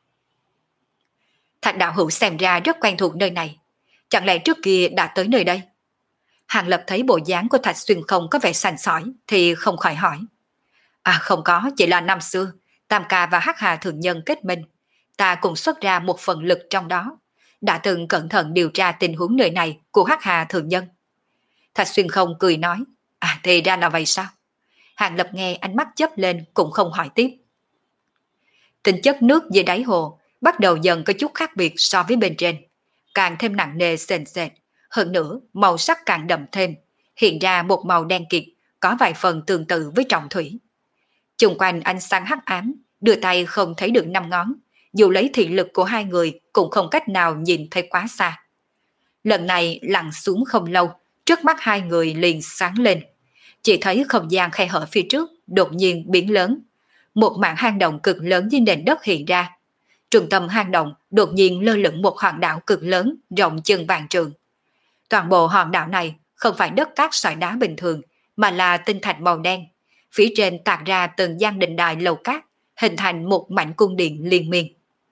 Thạch đạo hữu xem ra rất quen thuộc nơi này, chẳng lẽ trước kia đã tới nơi đây? Hàng Lập thấy bộ dáng của Thạch Xuyên Không có vẻ sành sỏi thì không khỏi hỏi. À không có, chỉ là năm xưa Tam Ca và Hắc Hà Thượng Nhân kết minh, ta cũng xuất ra một phần lực trong đó, đã từng cẩn thận điều tra tình huống nơi này của Hắc Hà Thượng Nhân. Thạch Xuyên Không cười nói. À thì ra là vậy sao? Hàng Lập nghe ánh mắt chớp lên cũng không hỏi tiếp. Tính chất nước dưới đáy hồ bắt đầu dần có chút khác biệt so với bên trên, càng thêm nặng nề sền sệt, hơn nữa màu sắc càng đậm thêm, hiện ra một màu đen kịt, có vài phần tương tự với trọng thủy. Chung quanh ánh sáng hắc ám, đưa tay không thấy được năm ngón, dù lấy thị lực của hai người cũng không cách nào nhìn thấy quá xa. Lần này lặn xuống không lâu, trước mắt hai người liền sáng lên, chỉ thấy không gian khe hở phía trước đột nhiên biến lớn, một mảng hang động cực lớn dưới nền đất hiện ra. Trung tâm hang động đột nhiên lơ lửng một hòn đảo cực lớn rộng chừng vạn trượng. Toàn bộ hòn đảo này không phải đất cát sỏi đá bình thường, mà là tinh thạch màu đen. Phía trên tạc ra từng gian đình đài lầu cát, hình thành một mảnh cung điện liên miên.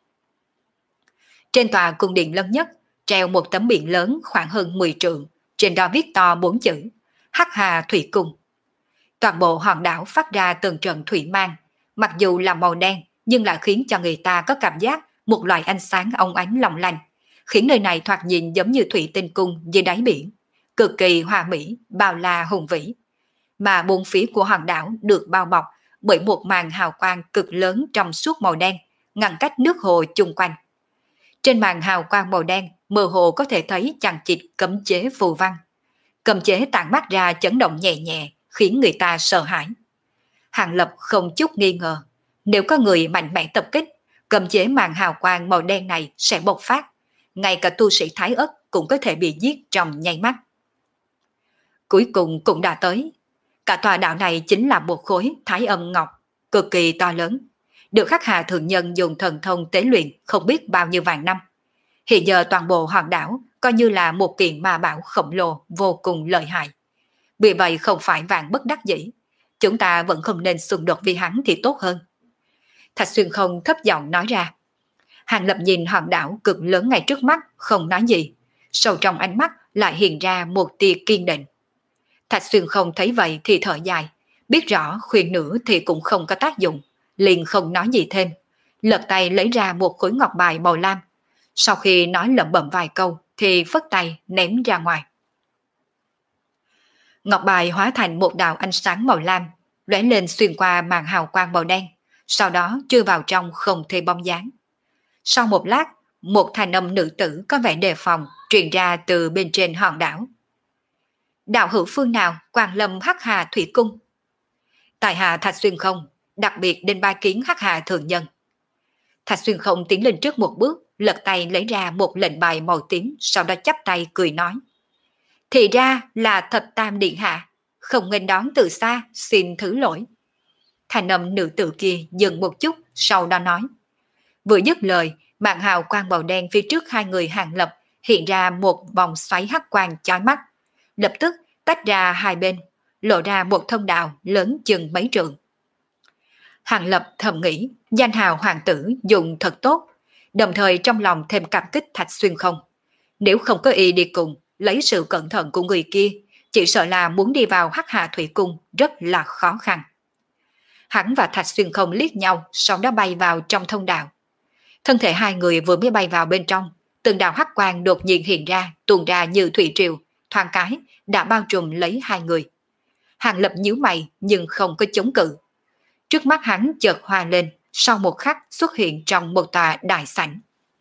Trên tòa cung điện lớn nhất treo một tấm biển lớn khoảng hơn mười trượng, trên đó viết to bốn chữ Hắc Hà Thủy Cung. Toàn bộ hòn đảo phát ra từng trận thủy mang, mặc dù là màu đen nhưng lại khiến cho người ta có cảm giác một loại ánh sáng óng ánh long lanh, khiến nơi này thoạt nhìn giống như thủy tinh cung dưới đáy biển, cực kỳ hoa mỹ, bao la hùng vĩ. Mà bốn phía của hòn đảo được bao bọc bởi một màn hào quang cực lớn trong suốt màu đen, ngăn cách nước hồ chung quanh. Trên màn hào quang màu đen, mơ hồ có thể thấy chằng chịt cấm chế phù văn. Cấm chế tản mát ra chấn động nhẹ nhẹ, khiến người ta sợ hãi. Hàng Lập không chút nghi ngờ, nếu có người mạnh mẽ tập kích, cấm chế màn hào quang màu đen này sẽ bộc phát, ngay cả tu sĩ Thái Ất cũng có thể bị giết trong nháy mắt. Cuối cùng cũng đã tới. Cả tòa đảo này chính là một khối Thái Âm Ngọc, cực kỳ to lớn, được Hắc Hà Thượng Nhân dùng thần thông tế luyện không biết bao nhiêu vạn năm. Hiện giờ toàn bộ hòn đảo coi như là một kiện ma bảo khổng lồ vô cùng lợi hại. Vì vậy không phải vạn bất đắc dĩ, chúng ta vẫn không nên xung đột với hắn thì tốt hơn. Thạch Xuyên Không thấp giọng nói ra. Hàng Lập nhìn hòn đảo cực lớn ngay trước mắt, không nói gì, sâu trong ánh mắt lại hiện ra một tia kiên định. Thạch Xuyên Không thấy vậy thì thở dài, Biết rõ khuyên nữa thì cũng không có tác dụng, liền không nói gì thêm, lật tay lấy ra một khối ngọc bài màu lam. Sau khi nói lẩm bẩm vài câu thì phất tay ném ra ngoài. Ngọc bài hóa thành một đạo ánh sáng màu lam, lóe lên xuyên qua màn hào quang màu đen, sau đó chui vào trong không thấy bóng dáng. Sau một lát, một thanh âm nữ tử có vẻ đề phòng truyền ra từ bên trên hòn đảo. Đạo hữu phương nào Quang Lâm Hắc Hà Thủy Cung? Tại hạ Thạch Xuyên Không, đặc biệt đến ba kiến Hắc Hà thượng nhân. Thạch Xuyên Không tiến lên trước một bước, lật tay lấy ra một lệnh bài màu tím, sau đó chắp tay cười nói. Thì ra là Thập Tam Điện Hạ, không nghênh đón từ xa, xin thứ lỗi. Thanh âm nữ tử kia dừng một chút, sau đó nói. Vừa dứt lời, màn hào quang màu đen phía trước hai người Hàng Lập hiện ra một vòng xoáy hắc quang chói mắt, lập tức tách ra hai bên, lộ ra một thông đạo lớn chừng mấy trượng. Hàng Lập thầm nghĩ, danh hào hoàng tử dùng thật tốt, đồng thời trong lòng thêm cảm kích Thạch Xuyên Không. Nếu không có ý đi cùng, lấy sự cẩn thận của người kia, chỉ sợ là muốn đi vào Hắc Hà Thủy Cung rất là khó khăn. Hắn và Thạch Xuyên Không liếc nhau, sau đó bay vào trong thông đạo. Thân thể hai người vừa mới bay vào bên trong, từng đạo hắc quang đột nhiên hiện ra, tuôn ra như thủy triều, thoáng cái đã bao trùm lấy hai người. Hàng Lập nhíu mày nhưng không có chống cự. Trước mắt hắn chợt hoa lên, sau một khắc xuất hiện trong một tòa đại sảnh.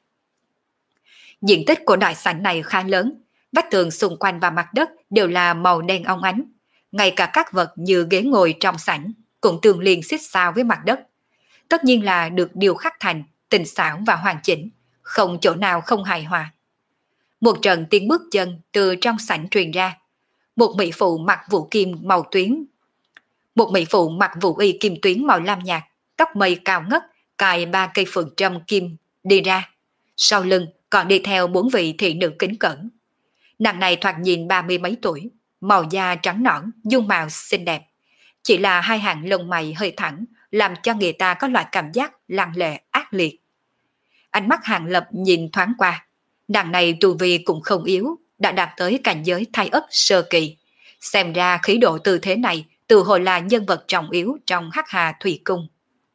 Diện tích của đại sảnh này khá lớn, vách tường xung quanh và mặt đất đều là màu đen óng ánh, ngay cả các vật như ghế ngồi trong sảnh cũng tương liên xít sao với mặt đất. Tất nhiên là được điều khắc thành tinh xảo và hoàn chỉnh, không chỗ nào không hài hòa. Một trận tiếng bước chân từ trong sảnh truyền ra. Một mỹ phụ mặc vũ kim màu tuyến, một mỹ phụ mặc vũ y kim tuyến màu lam nhạt, tóc mây cao ngất, cài ba cây phượng trâm kim đi ra. Sau lưng còn đi theo bốn vị thị nữ kính cẩn. Nàng này thoạt nhìn ba mươi mấy tuổi, màu da trắng nõn, dung mạo xinh đẹp. Chỉ là hai hàng lông mày hơi thẳng, làm cho người ta có loại cảm giác lăng lệ ác liệt. Ánh mắt Hàng Lập nhìn thoáng qua, nàng này tu vi cũng không yếu, đã đạt tới cảnh giới thái ất sơ kỳ. Xem ra khí độ tư thế này tự hồ là nhân vật trọng yếu trong Hắc Hà Thủy Cung.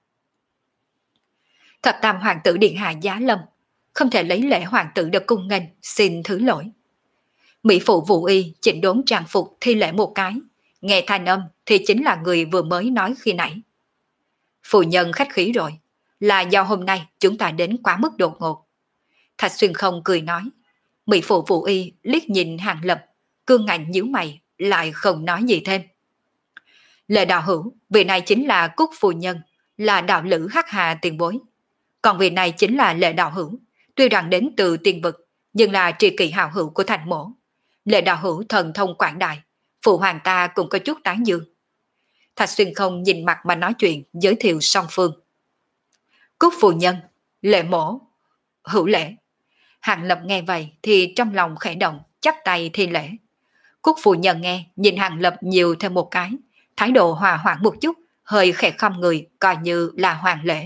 Thập Tam Hoàng tử điện hạ giá lâm, không thể lấy lễ hoàng tử được cung nghênh, xin thứ lỗi. Mỹ phụ Vũ Y chỉnh đốn trang phục thi lễ một cái, nghe thanh âm thì chính là người vừa mới nói khi nãy. Phụ nhân khách khí rồi, là do hôm nay chúng ta đến quá mức đột ngột. Thạch Xuyên Không cười nói. Mỹ phụ Vũ Y liếc nhìn Hàng Lập, cương ngạnh nhíu mày, lại không nói gì thêm. Lệ đạo hữu, vị này chính là Cúc phu nhân, là đạo lữ Hắc Hà tiền bối. Còn vị này chính là Lệ đạo hữu, tuy rằng đến từ tiên vực, nhưng là tri kỷ hào hữu của thành mổ. Lệ đạo hữu thần thông quảng đại, phụ hoàng ta cũng có chút tán dương. Thạch Xuyên Không nhìn mặt mà nói chuyện, giới thiệu song phương. Cúc phu nhân, Lệ mổ, hữu lễ. Hàng Lập nghe vậy thì trong lòng khẽ động, chắp tay thi lễ. Cúc phu nhân nghe, nhìn Hàng Lập nhiều thêm một cái, thái độ hòa hoãn một chút, hơi khẽ khom người, coi như là hoàng lễ.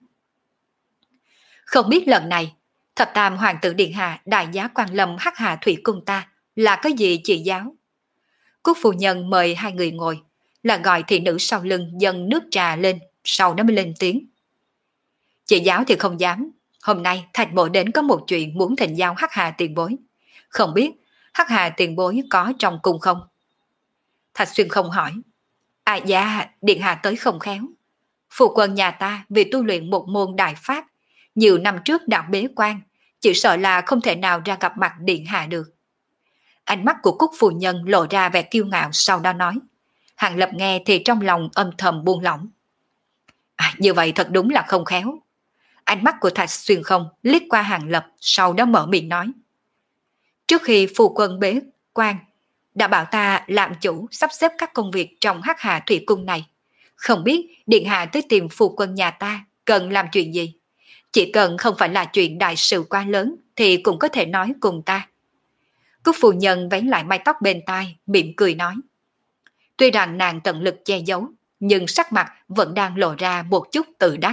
Không biết lần này, Thập Tam Hoàng tử điện hạ đại giá Quang Lâm Hắc Hà Thủy Cung ta là cái gì chị giáo? Cúc phu nhân mời hai người ngồi, là gọi thị nữ sau lưng dâng nước trà lên, sau đó mới lên tiếng. Chị giáo thì không dám, hôm nay Thạch Mộ đến có một chuyện muốn thỉnh giáo Hắc Hà tiền bối. Không biết Hắc Hà tiền bối có trong cung không? Thạch Xuyên Không hỏi. À dạ, điện hạ tới không khéo. Phụ quân nhà ta vì tu luyện một môn đại pháp, nhiều năm trước đã bế quan, chỉ sợ là không thể nào ra gặp mặt điện hạ được. Ánh mắt của Cúc phu nhân lộ ra vẻ kiêu ngạo, sau đó nói. Hàng Lập nghe thì trong lòng âm thầm buông lỏng. À, như vậy thật đúng là không khéo. Ánh mắt của Thạch Xuyên Không liếc qua Hàng Lập, sau đó mở miệng nói. Trước khi phu quân bế quan, đã bảo ta làm chủ sắp xếp các công việc trong Hắc Hà Thủy Cung này. Không biết điện hạ tới tìm phu quân nhà ta cần làm chuyện gì. Chỉ cần không phải là chuyện đại sự quá lớn thì cũng có thể nói cùng ta. Cúc phu nhân vén lại mái tóc bên tai, mỉm cười nói. Tuy rằng nàng tận lực che giấu, nhưng sắc mặt vẫn đang lộ ra một chút tự đắc.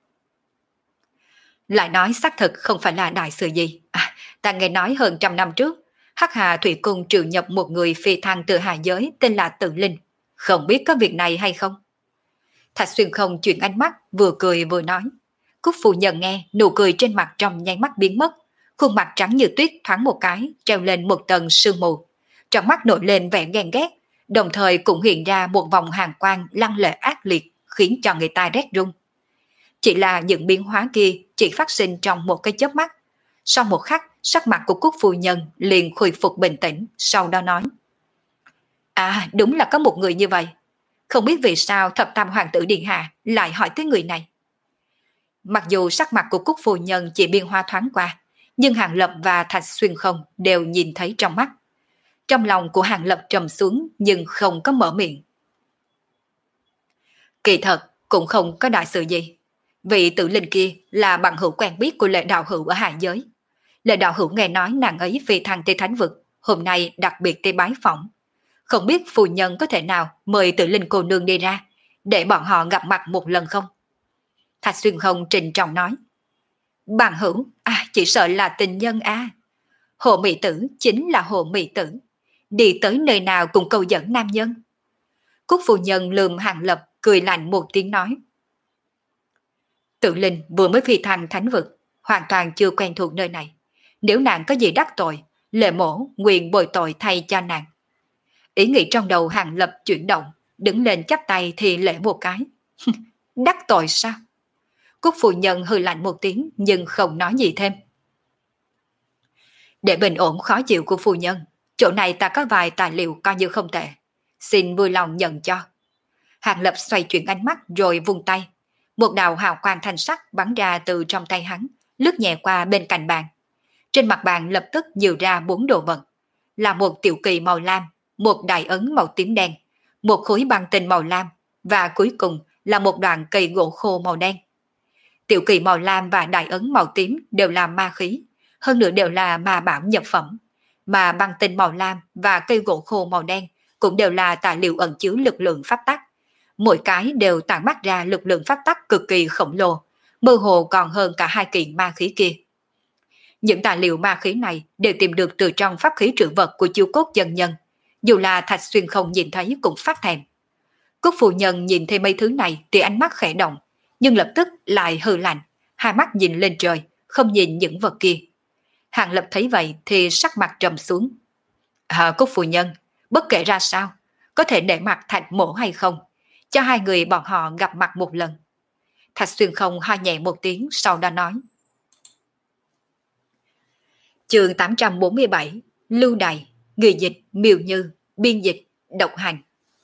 Lại nói xác thực không phải là đại sự gì. À, ta nghe nói hơn trăm năm trước, Hắc Hà Thủy Cung triệu nhập một người phi thăng từ hạ giới tên là Tự Linh. Không biết có việc này hay không? Thạch Xuyên không chuyển ánh mắt, vừa cười vừa nói. Cúc phu nhân nghe, nụ cười trên mặt trong nháy mắt biến mất, khuôn mặt trắng như tuyết thoáng một cái, treo lên một tầng sương mù. Trong mắt nổi lên vẻ ghen ghét, đồng thời cũng hiện ra một vòng hàn quang lăng lệ ác liệt, khiến cho người ta rét run. Chỉ là những biến hóa kia chỉ phát sinh trong một cái chớp mắt. Sau một khắc, sắc mặt của Cúc phu nhân liền khôi phục bình tĩnh, sau đó nói. À, đúng là có một người như vậy. Không biết vì sao thập tam hoàng tử điện hạ lại hỏi tới người này. Mặc dù sắc mặt của Cúc phu nhân chỉ biên hoa thoáng qua, nhưng Hàng Lập và Thạch Xuyên không đều nhìn thấy trong mắt. Trong lòng của Hàng Lập trầm xuống nhưng không có mở miệng. Kỳ thật cũng không có đại sự gì. Vị tử linh kia là bằng hữu quen biết của Lệ đạo hữu ở hạ giới. Lệ đạo hữu nghe nói nàng ấy phi thăng tới thánh vực, hôm nay đặc biệt tới bái phỏng. Không biết phu nhân có thể nào mời tử linh cô nương đi ra, để bọn họ gặp mặt một lần không? Thạch Xuyên không trình trọng nói. Bằng hữu, à chỉ sợ là tình nhân à. Hồ Mỹ Tử chính là Hồ Mỹ Tử. Đi tới nơi nào cũng câu dẫn nam nhân. Cúc phu nhân lườm Hàng Lập cười lạnh một tiếng nói. Tự linh vừa mới phi thăng thánh vực, hoàn toàn chưa quen thuộc nơi này. Nếu nàng có gì đắc tội, Lệ mổ nguyện bồi tội thay cho nàng. Ý nghĩ trong đầu Hàng Lập chuyển động, đứng lên chắp tay thì lễ một cái. Đắc tội sao? Cúc phu nhân hừ lạnh một tiếng nhưng không nói gì thêm. Để bình ổn khó chịu của phu nhân, chỗ này ta có vài tài liệu coi như không tệ. Xin vui lòng nhận cho. Hàng Lập xoay chuyển ánh mắt rồi vung tay. Một đạo hào quang thanh sắc bắn ra từ trong tay hắn, lướt nhẹ qua bên cạnh bàn. Trên mặt bàn lập tức nhiều ra bốn đồ vật. Là một tiểu kỳ màu lam, một đại ấn màu tím đen, một khối băng tinh màu lam và cuối cùng là một đoạn cây gỗ khô màu đen. Tiểu kỳ màu lam và đại ấn màu tím đều là ma khí, hơn nữa đều là ma bảo nhập phẩm. Mà băng tinh màu lam và cây gỗ khô màu đen cũng đều là tài liệu ẩn chứa lực lượng pháp tắc. Mỗi cái đều tản mát ra lực lượng pháp tắc cực kỳ khổng lồ, mơ hồ còn hơn cả hai kiện ma khí kia. Những tài liệu ma khí này đều tìm được từ trong pháp khí trữ vật của chiêu cốt chân nhân. Dù là Thạch Xuyên không nhìn thấy cũng phát thèm. Cúc phu nhân nhìn thấy mấy thứ này thì ánh mắt khẽ động, nhưng lập tức lại hừ lạnh, hai mắt nhìn lên trời, không nhìn những vật kia. Hàng Lập thấy vậy thì sắc mặt trầm xuống. À, Cúc phu nhân, bất kể ra sao, có thể để mặt Thạch mổ hay không, cho hai người bọn họ gặp mặt một lần. Thạch Xuyên không ho nhẹ một tiếng sau đó nói. Chương tám trăm bốn mươi bảy, Lưu Đày, người dịch Miêu Như, biên dịch Độc Hành.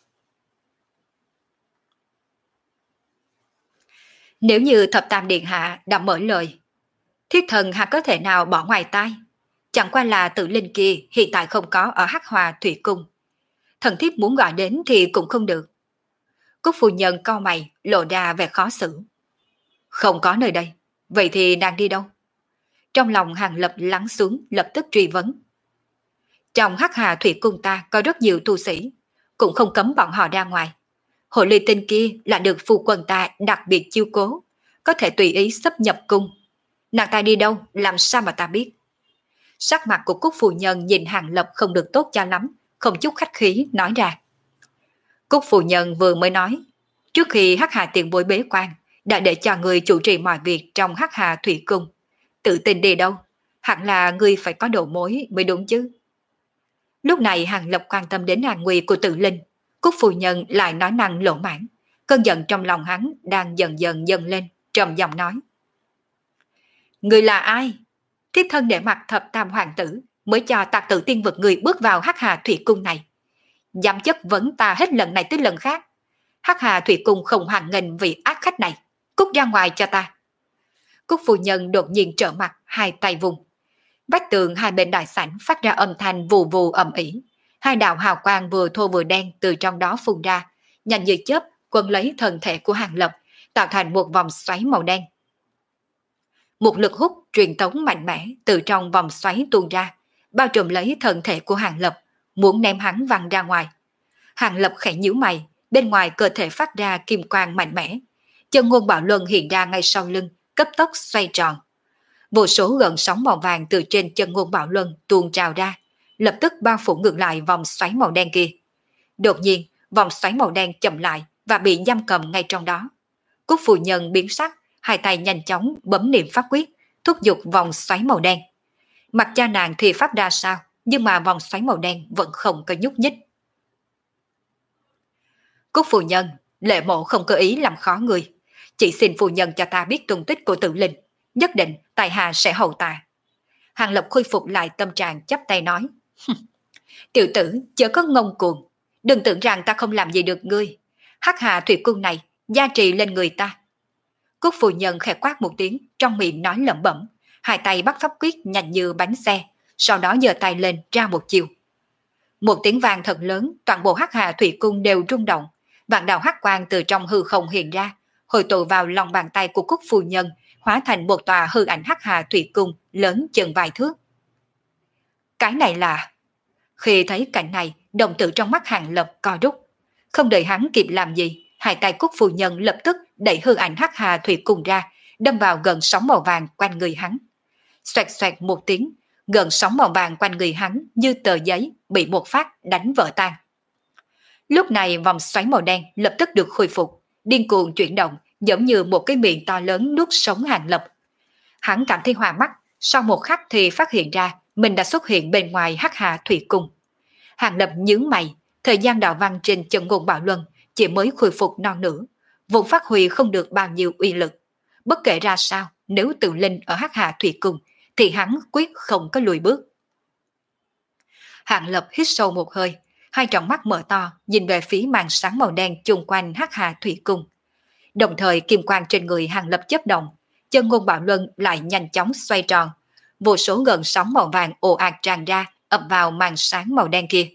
Nếu như thập tam điện hạ đã mở lời, thiết thần hạ có thể nào bỏ ngoài tai? Chẳng qua là tự linh kia hiện tại không có ở Hắc Hòa Thủy Cung. Thần thiếp muốn gọi đến thì cũng không được. Cúc phu nhân cau mày, lộ ra vẻ khó xử. Không có nơi đây, vậy thì nàng đi đâu? Trong lòng Hàng Lập lắng xuống, lập tức truy vấn. Trong Hắc Hà Thủy Cung ta có rất nhiều tu sĩ, cũng không cấm bọn họ ra ngoài. Hội ly tinh kia là được phu quân ta đặc biệt chiêu cố, có thể tùy ý sắp nhập cung. Nàng ta đi đâu, làm sao mà ta biết? Sắc mặt của Cúc phu nhân nhìn Hàng Lập không được tốt cho lắm, không chút khách khí nói ra. Cúc phu nhân vừa mới nói, trước khi Hắc Hà tiền bối bế quan, đã để cho người chủ trì mọi việc trong Hắc Hà Thủy Cung. Tự tin đi đâu, hẳn là người phải có đầu mối mới đúng chứ. Lúc này Hàng Lập quan tâm đến an nguy của Tự Linh, Cúc phu nhân lại nói năng lỗ mãn, cơn giận trong lòng hắn đang dần dần dần lên, trầm giọng nói. Người là ai? Thiếp thân để mặt thập tam hoàng tử mới cho Tạc Tử Tiên vực người bước vào Hắc Hà Thủy Cung này. Dám chất vấn ta hết lần này tới lần khác. Hắc Hà Thủy Cung không hoàn nghênh vị ác khách này, cút ra ngoài cho ta. Cúc phu nhân đột nhiên trở mặt, hai tay vùng. Vách tường hai bên đại sảnh phát ra âm thanh vù vù ầm ĩ. Hai đạo hào quang vừa thô vừa đen từ trong đó phun ra, nhanh như chớp quấn lấy thân thể của Hàng Lập, tạo thành một vòng xoáy màu đen. Một lực hút truyền tống mạnh mẽ từ trong vòng xoáy tuôn ra, bao trùm lấy thân thể của Hàng Lập, muốn ném hắn văng ra ngoài. Hàng Lập khẽ nhíu mày, bên ngoài cơ thể phát ra kim quang mạnh mẽ. Chân ngôn bảo luân hiện ra ngay sau lưng, cấp tốc xoay tròn. Vô số gợn sóng màu vàng từ trên chân ngôn bảo luân tuôn trào ra, lập tức bao phủ ngược lại vòng xoáy màu đen kia. Đột nhiên, vòng xoáy màu đen chậm lại và bị giam cầm ngay trong đó. Cúc phu nhân biến sắc, hai tay nhanh chóng bấm niệm pháp quyết, thúc giục vòng xoáy màu đen. Mặt cha nàng thì phát ra sao, nhưng mà vòng xoáy màu đen vẫn không có nhúc nhích. Cúc phu nhân, Lệ mộ không có ý làm khó người, chỉ xin phu nhân cho ta biết tung tích của Tử Linh, nhất định tại hạ sẽ hầu tạ. Hàng Lập khôi phục lại tâm trạng, chắp tay nói: tiểu tử chớ có ngông cuồng, đừng tưởng rằng ta không làm gì được ngươi. Hắc Hà Thủy Cung này gia trì lên người ta. Cúc phu nhân khẽ quát một tiếng, trong miệng nói lẩm bẩm, hai tay bắt pháp quyết nhanh như bánh xe, sau đó giơ tay lên ra một chiều. Một tiếng vang thật lớn, toàn bộ Hắc Hà Thủy Cung đều rung động, vạn đạo hắc quang từ trong hư không hiện ra, hội tụ vào lòng bàn tay của Cúc phu nhân, hóa thành một tòa hư ảnh Hắc Hà Thủy Cung lớn chừng vài thước. Cái này là... Khi thấy cảnh này, đồng tử trong mắt Hàng Lập co rút. Không đợi hắn kịp làm gì, hai tay Cúc phu nhân lập tức đẩy hư ảnh Hắc Hà Thủy Cung ra, đâm vào gần sóng màu vàng quanh người hắn. Xoẹt xoẹt một tiếng, gần sóng màu vàng quanh người hắn như tờ giấy bị một phát đánh vỡ tan. Lúc này vòng xoáy màu đen lập tức được khôi phục, điên cuồng chuyển động, giống như một cái miệng to lớn nuốt sống Hàng Lập. Hắn cảm thấy hoa mắt, sau một khắc thì phát hiện ra mình đã xuất hiện bên ngoài Hắc Hà Thủy Cung. Hàng Lập nhướng mày, thời gian đạo văn trên chân ngôn Bảo Luân chỉ mới khôi phục non nửa, vốn phát huy không được bao nhiêu uy lực. Bất kể ra sao, nếu Tự Linh ở Hắc Hà Thủy Cung thì hắn quyết không có lùi bước. Hàng Lập hít sâu một hơi, hai tròng mắt mở to nhìn về phía màn sáng màu đen chung quanh Hắc Hà Thủy Cung. Đồng thời kim quang trên người Hàng Lập chớp động, chân ngôn Bảo Luân lại nhanh chóng xoay tròn, vô số gần sóng màu vàng ồ ạt tràn ra, ập vào màn sáng màu đen kia.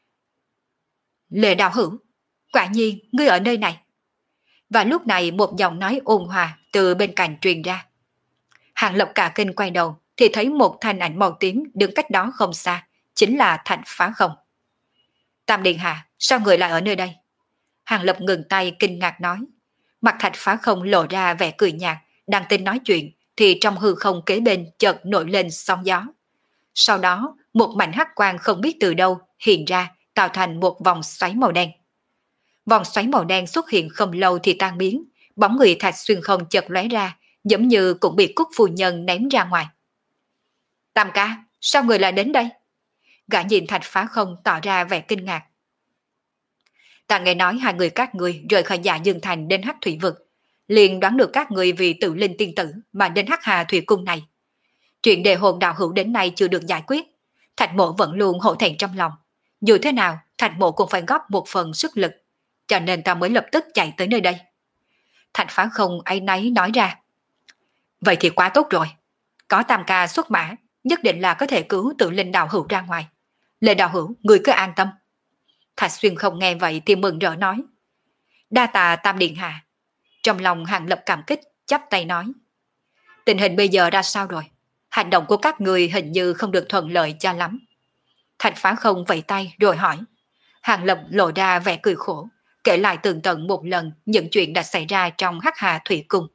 Lệ đạo hữu, quả nhiên ngươi ở nơi này. Và lúc này một giọng nói ôn hòa từ bên cạnh truyền ra. Hàng Lập cả kinh quay đầu thì thấy một thanh ảnh màu tím đứng cách đó không xa, chính là Thạch Phá Không. Tam Điện Hạ, sao người lại ở nơi đây? Hàng Lập ngừng tay kinh ngạc nói. Mặt Thạch Phá Không lộ ra vẻ cười nhạt, đang tính nói chuyện thì trong hư không kế bên chợt nổi lên sóng gió. Sau đó một mảnh hắc quang không biết từ đâu hiện ra, tạo thành một vòng xoáy màu đen. Vòng xoáy màu đen xuất hiện không lâu thì tan biến, bóng người Thạch Xuyên Không chợt lóe ra, giống như cũng bị Cúc phu nhân ném ra ngoài. Tam ca, sao người lại đến đây? Gã nhìn Thạch Phá Không tỏ ra vẻ kinh ngạc. Ta nghe nói hai người các người rời khỏi Dạ Dương Thành đến Hắc Thủy Vực, liền đoán được các người vì Tự Linh tiên tử mà đến Hắc Hà Thủy Cung này. Chuyện đề hồn đạo hữu đến nay chưa được giải quyết, Thạch mộ vẫn luôn hổ thẹn trong lòng. Dù thế nào, Thạch mộ cũng phải góp một phần sức lực, cho nên ta mới lập tức chạy tới nơi đây. Thạch Phá Không áy náy nói ra. Vậy thì quá tốt rồi, có Tam ca xuất mã, nhất định là có thể cứu Tự Linh đạo hữu ra ngoài. Lệ đạo hữu, người cứ an tâm. Thạch Xuyên Không nghe vậy thì mừng rỡ nói. Đa tạ Tam Điện Hạ. Trong lòng Hàng Lập cảm kích, chắp tay nói. Tình hình bây giờ ra sao rồi? Hành động của các người hình như không được thuận lợi cho lắm. Thạch Phá Không vẫy tay rồi hỏi. Hàng Lập lộ ra vẻ cười khổ, kể lại tường tận một lần những chuyện đã xảy ra trong Hắc Hà Thủy Cung.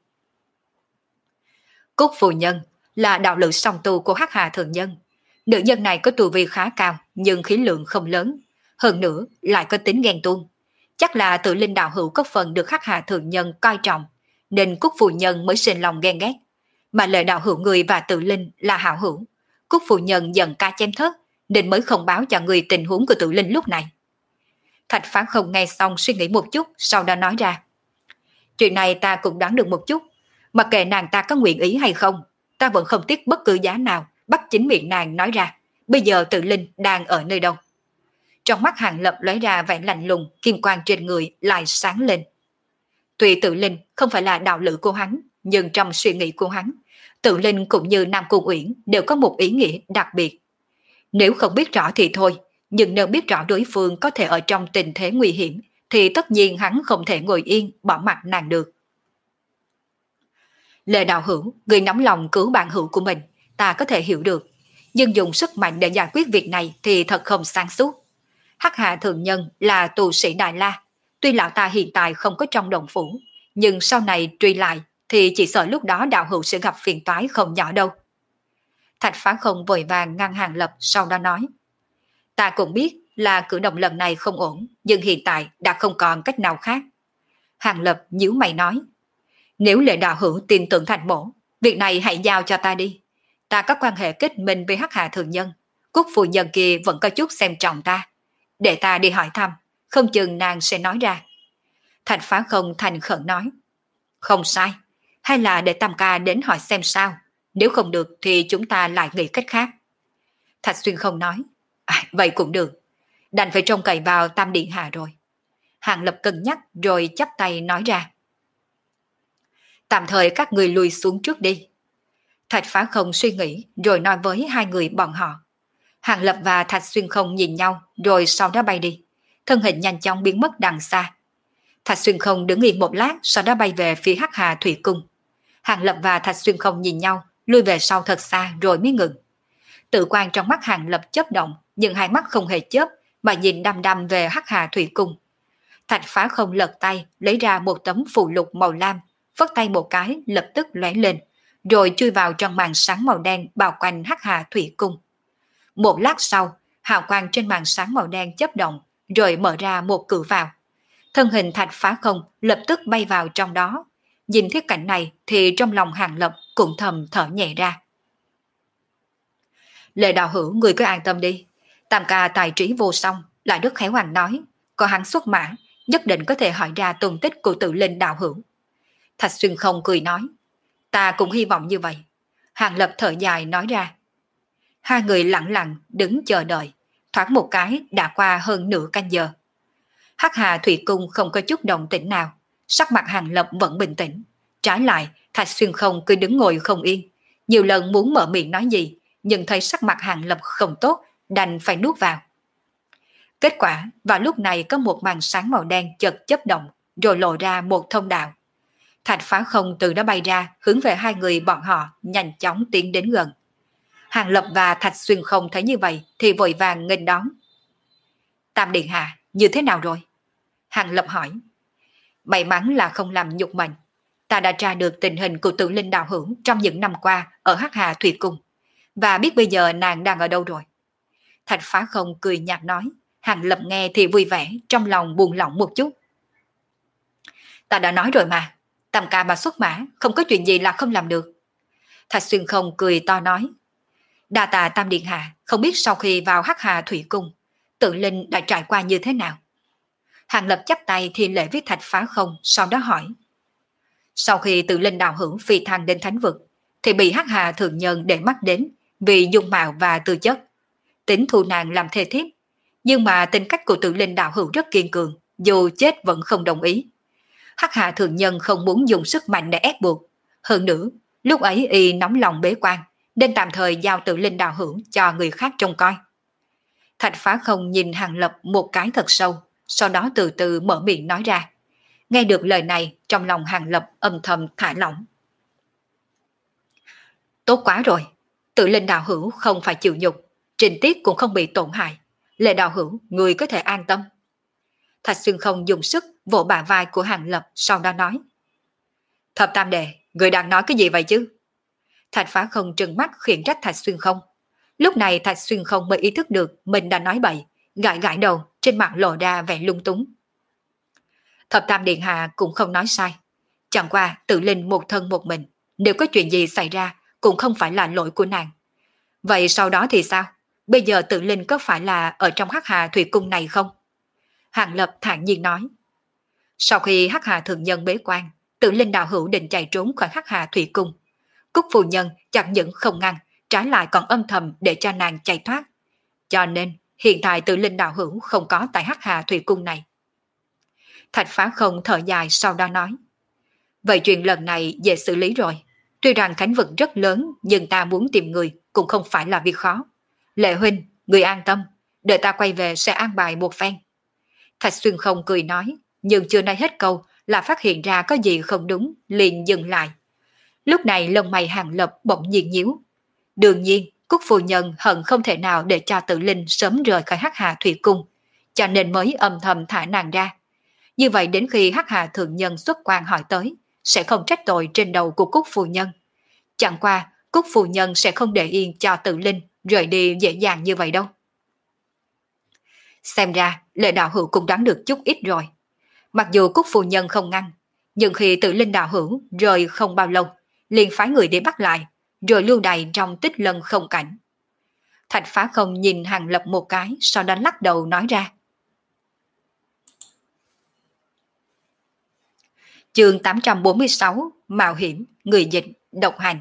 Cúc phu nhân là đạo lữ song tu của Hắc Hà Thượng Nhân. Nữ nhân này có tu vi khá cao nhưng khí lượng không lớn, hơn nữa lại có tính ghen tuông. Chắc là Tự Linh đạo hữu có phần được Hắc Hà Thượng Nhân coi trọng, nên Cúc phu nhân mới sinh lòng ghen ghét. Mà Lệ đạo hữu người và Tự Linh là hảo hữu, Cúc phu nhân giận ca chém thớt nên mới không báo cho người tình huống của Tự Linh lúc này. Thạch Phá Không nghe xong suy nghĩ một chút, sau đó nói ra. Chuyện này ta cũng đoán được một chút, mặc kệ nàng ta có nguyện ý hay không, ta vẫn không tiếc bất cứ giá nào bắt chính miệng nàng nói ra, bây giờ Tự Linh đang ở nơi đâu. Trong mắt Hàng Lập lóe ra vẻ lạnh lùng, kim quang trên người lại sáng lên. Tuy Tự Linh không phải là đạo lữ của hắn, nhưng trong suy nghĩ của hắn, Tự Linh cũng như Nam Cung Uyển đều có một ý nghĩa đặc biệt. Nếu không biết rõ thì thôi, nhưng nếu biết rõ đối phương có thể ở trong tình thế nguy hiểm, thì tất nhiên hắn không thể ngồi yên bỏ mặt nàng được. Lệ đạo hữu, người nóng lòng cứu bạn hữu của mình, ta có thể hiểu được, nhưng dùng sức mạnh để giải quyết việc này thì thật không sáng suốt. Hắc Hà Thượng Nhân là tù sĩ Đại La, tuy lão ta hiện tại không có trong đồng phủ, nhưng sau này truy lại thì chỉ sợ lúc đó đạo hữu sẽ gặp phiền toái không nhỏ đâu. Thạch Phá Không vội vàng ngăn Hàng Lập, sau đó nói. Ta cũng biết là cử động lần này không ổn, nhưng hiện tại đã không còn cách nào khác. Hàng Lập nhíu mày nói, nếu Lệ đạo hữu tin tưởng Thành mổ, việc này hãy giao cho ta đi. Ta có quan hệ kết minh với Hắc Hà thường nhân, Cúc phu nhân kia vẫn có chút xem trọng ta. Để ta đi hỏi thăm, không chừng nàng sẽ nói ra. Thạch Phá Không thành khẩn nói, không sai, hay là để Tam ca đến hỏi xem sao, nếu không được thì chúng ta lại nghĩ cách khác. Thạch Xuyên Không nói, à, vậy cũng được, đành phải trông cậy vào Tam Điện Hạ rồi. Hàng Lập cân nhắc rồi chắp tay nói ra, tạm thời các người lùi xuống trước đi. Thạch Phá Không suy nghĩ rồi nói với hai người bọn họ. Hàng Lập và Thạch Xuyên Không nhìn nhau rồi sau đó bay đi, thân hình nhanh chóng biến mất đằng xa. Thạch Xuyên Không đứng yên một lát, sau đó bay về phía Hắc Hà Thủy Cung. Hàng Lập và Thạch Xuyên Không nhìn nhau, lui về sau thật xa rồi mới ngừng. Tự quan trong mắt Hàng Lập chớp động, nhưng hai mắt không hề chớp mà nhìn đăm đăm về Hắc Hà Thủy Cung. Thạch Phá Không lật tay lấy ra một tấm phù lục màu lam, phất tay một cái lập tức lóe lên, rồi chui vào trong màn sáng màu đen bao quanh Hắc Hà Thủy Cung. Một lát sau, hào quang trên màn sáng màu đen chớp động, rồi mở ra một cửa vào. Thân hình Thạch Phá Không lập tức bay vào trong đó. Nhìn thấy cảnh này thì trong lòng Hàng Lập cũng thầm thở nhẹ ra. Lệ đạo hữu, người cứ an tâm đi. Tam ca tài trí vô song, lại rất khéo ăn nói. Có hắn xuất mã, nhất định có thể hỏi ra tung tích của Tự Linh đạo hữu. Thạch Xuyên Không cười nói, ta cũng hy vọng như vậy. Hàng Lập thở dài nói ra. Hai người lặng lặng đứng chờ đợi, thoáng một cái đã qua hơn nửa canh giờ. Hắc Hà Thủy Cung không có chút động tĩnh nào, sắc mặt Hàng Lập vẫn bình tĩnh. Trái lại, Thạch Xuyên Không cứ đứng ngồi không yên, nhiều lần muốn mở miệng nói gì, nhưng thấy sắc mặt Hàng Lập không tốt, đành phải nuốt vào. Kết quả, vào lúc này có một màn sáng màu đen chợt chớp động, rồi lộ ra một thông đạo. Thạch Phá Không từ đó bay ra, hướng về hai người bọn họ, nhanh chóng tiến đến gần. Hàng Lập và Thạch Xuyên Không thấy như vậy thì vội vàng nghênh đón. Tam Điện Hạ, như thế nào rồi? Hàng Lập hỏi. May mắn là không làm nhục mình. Ta đã tra được tình hình của Tự Linh đạo hữu trong những năm qua ở Hắc Hà Thủy Cung, và biết bây giờ nàng đang ở đâu rồi. Thạch Phá Không cười nhạt nói. Hàng Lập nghe thì vui vẻ, trong lòng buồn lỏng một chút. Ta đã nói rồi mà, Tam ca mà xuất mã, không có chuyện gì là không làm được. Thạch Xuyên Không cười to nói. Đa tạ Tam Điện Hạ, không biết sau khi vào Hắc Hà Thủy Cung, Tự Linh đã trải qua như thế nào. Hàng Lập chắp tay thi lễ với Thạch Phá Không, sau đó hỏi. Sau khi Tự Linh đạo hữu phi thăng đến thánh vực, thì bị Hắc Hà thường nhân để mắt đến vì dung mạo và tư chất, tính thu nàng làm thê thiếp. Nhưng mà tính cách của Tự Linh đạo hữu rất kiên cường, dù chết vẫn không đồng ý. Hắc Hà thường nhân không muốn dùng sức mạnh để ép buộc. Hơn nữa, lúc ấy y nóng lòng bế quan, nên tạm thời giao Tự Linh đạo hữu cho người khác trông coi. Thạch Phá Không nhìn Hàng Lập một cái thật sâu, sau đó từ từ mở miệng nói ra. Nghe được lời này, trong lòng Hàng Lập âm thầm thả lỏng. Tốt quá rồi, Tự Linh đạo hữu không phải chịu nhục, trình tiết cũng không bị tổn hại. Lệ đạo hữu, người có thể an tâm. Thạch Xuyên Không dùng sức vỗ bả vai của Hàng Lập, sau đó nói. Thập Tam Đệ, người đang nói cái gì vậy chứ? Thạch Phá Không trừng mắt khiển trách Thạch Xuyên Không. Lúc này Thạch Xuyên Không mới ý thức được mình đã nói bậy, gãi gãi đầu, trên mặt lộ ra vẻ lung túng. Thập Tam Điện Hạ cũng không nói sai. Chẳng qua Tự Linh một thân một mình, nếu có chuyện gì xảy ra cũng không phải là lỗi của nàng. Vậy sau đó thì sao? Bây giờ Tự Linh có phải là ở trong Hắc Hà Thủy Cung này không? Hàng Lập thản nhiên nói. Sau khi Hắc Hà thường nhân bế quan, Tự Linh đạo hữu định chạy trốn khỏi Hắc Hà Thủy Cung. Cúc phu nhân chẳng những không ngăn, trái lại còn âm thầm để cho nàng chạy thoát. Cho nên hiện tại Tự Linh đạo hữu không có tại Hắc Hà Thủy Cung này. Thạch Phá Không thở dài sau đó nói. Vậy chuyện lần này dễ xử lý rồi. Tuy rằng thánh vực rất lớn, nhưng ta muốn tìm người cũng không phải là việc khó. Lệ huynh, người an tâm, đợi ta quay về sẽ an bài một phen. Thạch Xuyên Không cười nói, nhưng chưa nói hết câu là phát hiện ra có gì không đúng, liền dừng lại. Lúc này lông mày Hàng Lập bỗng nhiên nhíu. Đương nhiên, Cúc phu nhân hận không thể nào để cho Tự Linh sớm rời khỏi Hắc Hà Thủy Cung, cho nên mới âm thầm thả nàng ra. Như vậy đến khi Hắc Hà thượng nhân xuất quan hỏi tới, sẽ không trách tội trên đầu của Cúc phu nhân. Chẳng qua, Cúc phu nhân sẽ không để yên cho Tự Linh rời đi dễ dàng như vậy đâu. Xem ra Lệ đạo hữu cũng đoán được chút ít rồi. Mặc dù Cúc phu nhân không ngăn, nhưng khi Tử Linh đạo hữu rời không bao lâu, liền phái người để bắt lại, rồi lưu đày trong Tích Lân không cảnh. Thạch Phá Không nhìn Hàng Lập một cái, sau đó lắc đầu nói ra. Chương tám trăm bốn mươi sáu, Mạo hiểm, người dịch, độc hành.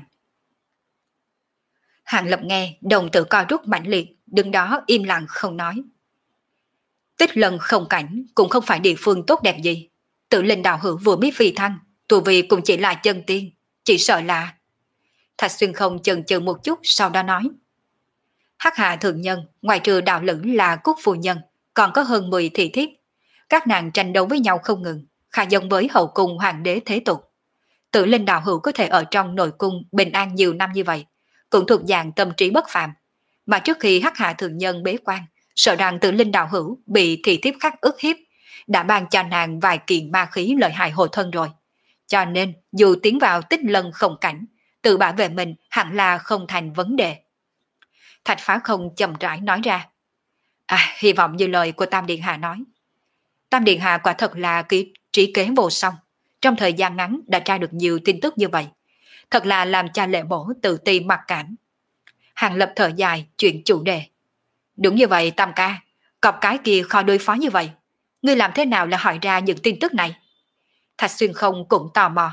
Hàng Lập nghe, đồng tử co rút mãnh liệt, đứng đó im lặng không nói. Tích Lân không cảnh cũng không phải địa phương tốt đẹp gì. Tử Linh đạo hữu vừa biết phi thăng, tu vi cũng chỉ là chân tiên, chỉ sợ là... Thạch Xuyên Không chần chừ một chút, sau đó nói. Hắc Hạ thượng nhân, ngoài trừ đạo lữ là Cúc phu nhân, còn có hơn mười thị thiếp. Các nàng tranh đấu với nhau không ngừng, khá giống với hậu cung hoàng đế thế tục. Tử Linh đạo hữu có thể ở trong nội cung bình an nhiều năm như vậy, cũng thuộc dạng tâm trí bất phàm. Mà trước khi Hắc Hạ thượng nhân bế quan, sợ rằng Tử Linh đạo hữu bị thị thiếp khác ức hiếp, đã ban cho nàng vài kiện ma khí lợi hại hộ thân rồi. Cho nên dù tiến vào Tích Lân không cảnh, tự bảo vệ mình hẳn là không thành vấn đề. Thạch Phá Không chậm rãi nói ra. À, hy vọng như lời của Tam Điện Hạ nói. Tam Điện Hạ quả thật là kỹ trí kế vô song, trong thời gian ngắn đã tra được nhiều tin tức như vậy. Thật là làm cha Lệ Mổ tự ti mặc cảm. Hàng Lập thở dài chuyện chủ đề. Đúng như vậy Tam ca, cọc cái kia khó đối phó như vậy. Ngươi làm thế nào là hỏi ra những tin tức này? Thạch Xuyên Không cũng tò mò.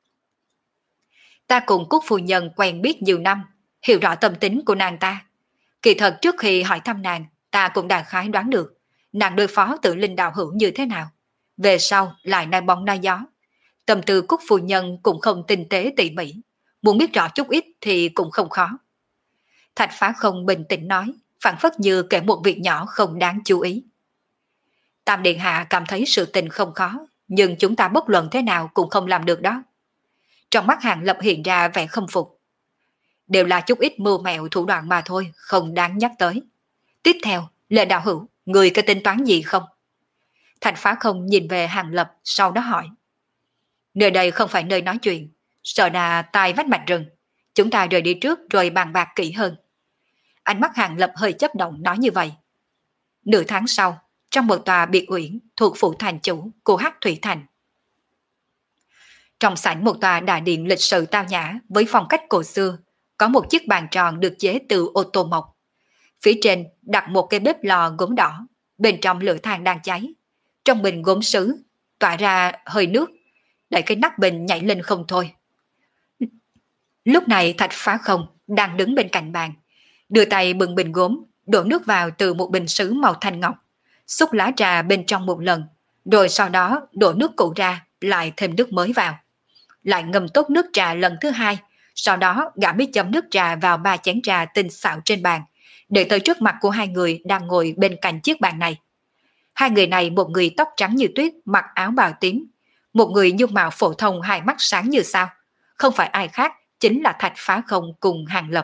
Ta cùng Cúc phu nhân quen biết nhiều năm, hiểu rõ tâm tính của nàng ta. Kỳ thật trước khi hỏi thăm nàng, ta cũng đại khái đoán được nàng đối phó Tử Linh đạo hữu như thế nào. Về sau lại nai bóng nai gió. Tâm tư Cúc phu nhân cũng không tinh tế tỉ mỉ, muốn biết rõ chút ít thì cũng không khó. Thạch Phá Không bình tĩnh nói, phản phất như kể một việc nhỏ không đáng chú ý. Tam Điện Hạ cảm thấy sự tình không khó, nhưng chúng ta bất luận thế nào cũng không làm được đó. Trong mắt Hàng Lập hiện ra vẻ khâm phục. Đều là chút ít mưu mẹo thủ đoạn mà thôi, không đáng nhắc tới. Tiếp theo, Lệ đạo hữu, người có tính toán gì không? Thạch Phá Không nhìn về Hàng Lập, sau đó hỏi. Nơi đây không phải nơi nói chuyện, sợ là tai vách mạch rừng. Chúng ta rời đi trước rồi bàn bạc kỹ hơn. Ánh mắt Hàng Lập hơi chấp động nói như vậy. Nửa tháng sau, trong một tòa biệt uyển thuộc phủ thành chủ của Hắc Thủy Thành. Trong sảnh một tòa đại điện lịch sự tao nhã với phong cách cổ xưa, có một chiếc bàn tròn được chế từ ô tô mộc. Phía trên đặt một cái bếp lò gốm đỏ, bên trong lửa than đang cháy. Trong bình gốm sứ tỏa ra hơi nước, đẩy cái nắp bình nhảy lên không thôi. Lúc này Thạch Phá Không đang đứng bên cạnh bàn, đưa tay bưng bình gốm, đổ nước vào từ một bình sứ màu thanh ngọc, xúc lá trà bên trong một lần, rồi sau đó đổ nước cũ ra, lại thêm nước mới vào. Lại ngâm tốt nước trà lần thứ hai, sau đó gã mới chấm nước trà vào ba chén trà tinh xảo trên bàn, để tới trước mặt của hai người đang ngồi bên cạnh chiếc bàn này. Hai người này, một người tóc trắng như tuyết, mặc áo bào tím, một người dung mạo phổ thông, hai mắt sáng như sao, không phải ai khác, chính là Thạch Phá Không cùng Hàng Lập.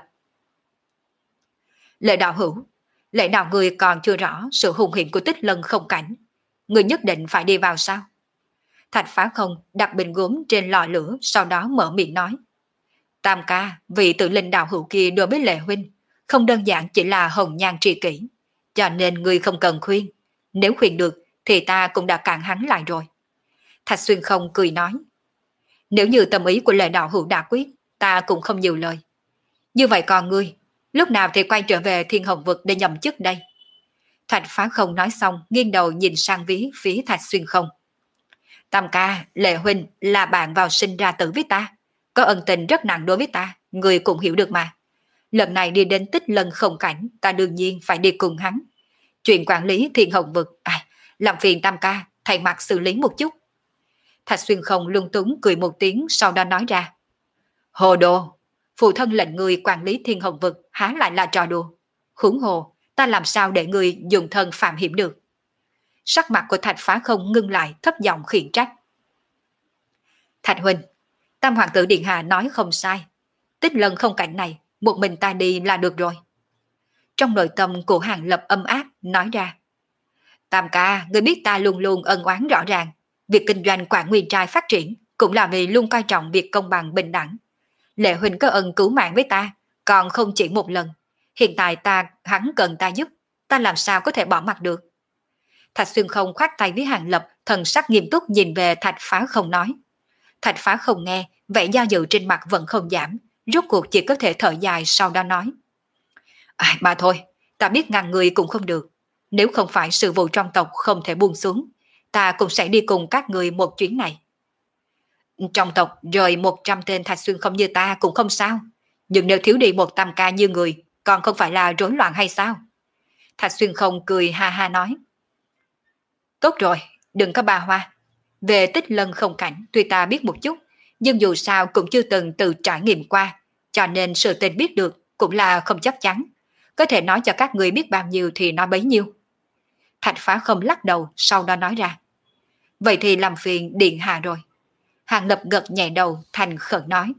Lệ đạo hữu, lẽ nào người còn chưa rõ sự hùng hiện của Tích Lân không cảnh? Người nhất định phải đi vào sao? Thạch Phá Không đặt bình gốm trên lò lửa, sau đó mở miệng nói. Tam ca, vị Tử Linh đạo hữu kia đối với Lệ huynh không đơn giản chỉ là hồng nhan tri kỷ, cho nên người không cần khuyên. Nếu khuyên được thì ta cũng đã cản hắn lại rồi. Thạch Xuyên Không cười nói. Nếu như tâm ý của Lệ đạo hữu đã quyết, ta cũng không nhiều lời. Như vậy còn ngươi, lúc nào thì quay trở về Thiên Hồng Vực để nhậm chức đây? Thạch Phá Không nói xong, nghiêng đầu nhìn sang ví phía Thạch Xuyên Không. Tam ca, Lệ huynh là bạn vào sinh ra tử với ta, có ân tình rất nặng đối với ta, người cũng hiểu được mà. Lần này đi đến Tích Lân không cảnh, ta đương nhiên phải đi cùng hắn. Chuyện quản lý Thiên Hồng Vực, à, làm phiền Tam ca thay mặt xử lý một chút. Thạch Xuyên Không lung túng cười một tiếng, sau đó nói ra. Hồ đồ, phụ thân lệnh người quản lý Thiên Hồng Vực há lại là trò đùa. Huống hồ, ta làm sao để người dùng thân phạm hiểm được? Sắc mặt của Thạch Phá Không ngưng lại, thấp giọng khiển trách. Thạch huynh, Tam hoàng tử điện hạ nói không sai. Tích Lân không cảnh này, một mình ta đi là được rồi. Trong nội tâm của Hàng Lập âm áp nói ra. Tam ca, ngươi biết ta luôn luôn ân oán rõ ràng. Việc kinh doanh Quảng Nguyên Trai phát triển cũng là vì luôn coi trọng việc công bằng bình đẳng. Lệ huynh có ân cứu mạng với ta, còn không chỉ một lần. Hiện tại ta hắn cần ta giúp, ta làm sao có thể bỏ mặt được. Thạch Xuyên Không khoát tay với Hàng Lập, thần sắc nghiêm túc nhìn về Thạch Phá Không nói. Thạch Phá Không nghe, vẻ do dự trên mặt vẫn không giảm, rốt cuộc chỉ có thể thở dài sau đó nói. À, mà thôi, ta biết ngàn người cũng không được. Nếu không phải sự vụ trong tộc không thể buông xuống, ta cũng sẽ đi cùng các người một chuyến này. Trong tộc rời một trăm tên Thạch Xuyên Không như ta cũng không sao. Nhưng nếu thiếu đi một tam ca như người, còn không phải là rối loạn hay sao? Thạch Xuyên Không cười ha ha nói. Tốt rồi, đừng có bà hoa. Về Tích Lân Không Cảnh tuy ta biết một chút, nhưng dù sao cũng chưa từng tự trải nghiệm qua, cho nên sự tình biết được cũng là không chắc chắn. Có thể nói cho các người biết bao nhiêu thì nói bấy nhiêu. Thạch Phá Không lắc đầu, sau đó nói ra. Vậy thì làm phiền điện hạ rồi. Hàng Lập gật nhẹ đầu, thành khẩn nói.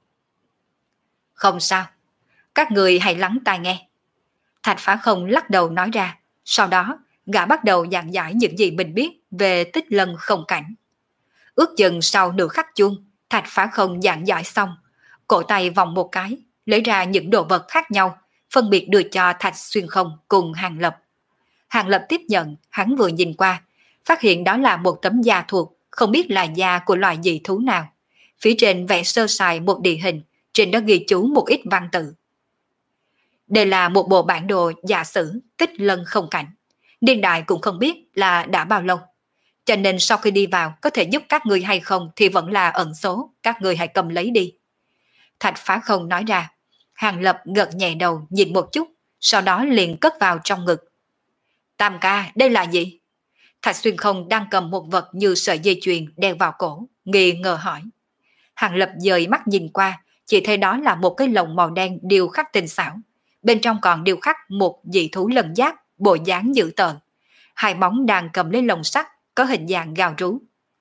Không sao, các người hãy lắng tai nghe. Thạch Phá Không lắc đầu nói ra, sau đó gã bắt đầu giảng giải những gì mình biết về Tích Lân Không Cảnh. Ước chừng sau nửa khắc chuông, Thạch Phá Không giảng giải xong, cổ tay vòng một cái, lấy ra những đồ vật khác nhau, phân biệt đưa cho Thạch Xuyên Không cùng Hàng Lập. Hàng Lập tiếp nhận, hắn vừa nhìn qua, phát hiện đó là một tấm da thuộc, không biết là da của loài dị thú nào. Phía trên vẽ sơ sài một địa hình, trên đó ghi chú một ít văn tự. Đây là một bộ bản đồ giả sử Tích Lân Không Cảnh. Niên đại cũng không biết là đã bao lâu. Cho nên sau khi đi vào có thể giúp các người hay không thì vẫn là ẩn số, các người hãy cầm lấy đi. Thạch Phá Không nói ra. Hàng Lập gật nhẹ đầu nhìn một chút, sau đó liền cất vào trong ngực. Tam ca, đây là gì? Thạch Xuyên Không đang cầm một vật như sợi dây chuyền đeo vào cổ, nghi ngờ hỏi. Hàng Lập dời mắt nhìn qua, chỉ thấy đó là một cái lồng màu đen điêu khắc tinh xảo. Bên trong còn điêu khắc một dị thú lân giáp, bộ dáng dữ tợn. Hai bóng đang cầm lấy lồng sắt, có hình dạng gào rú.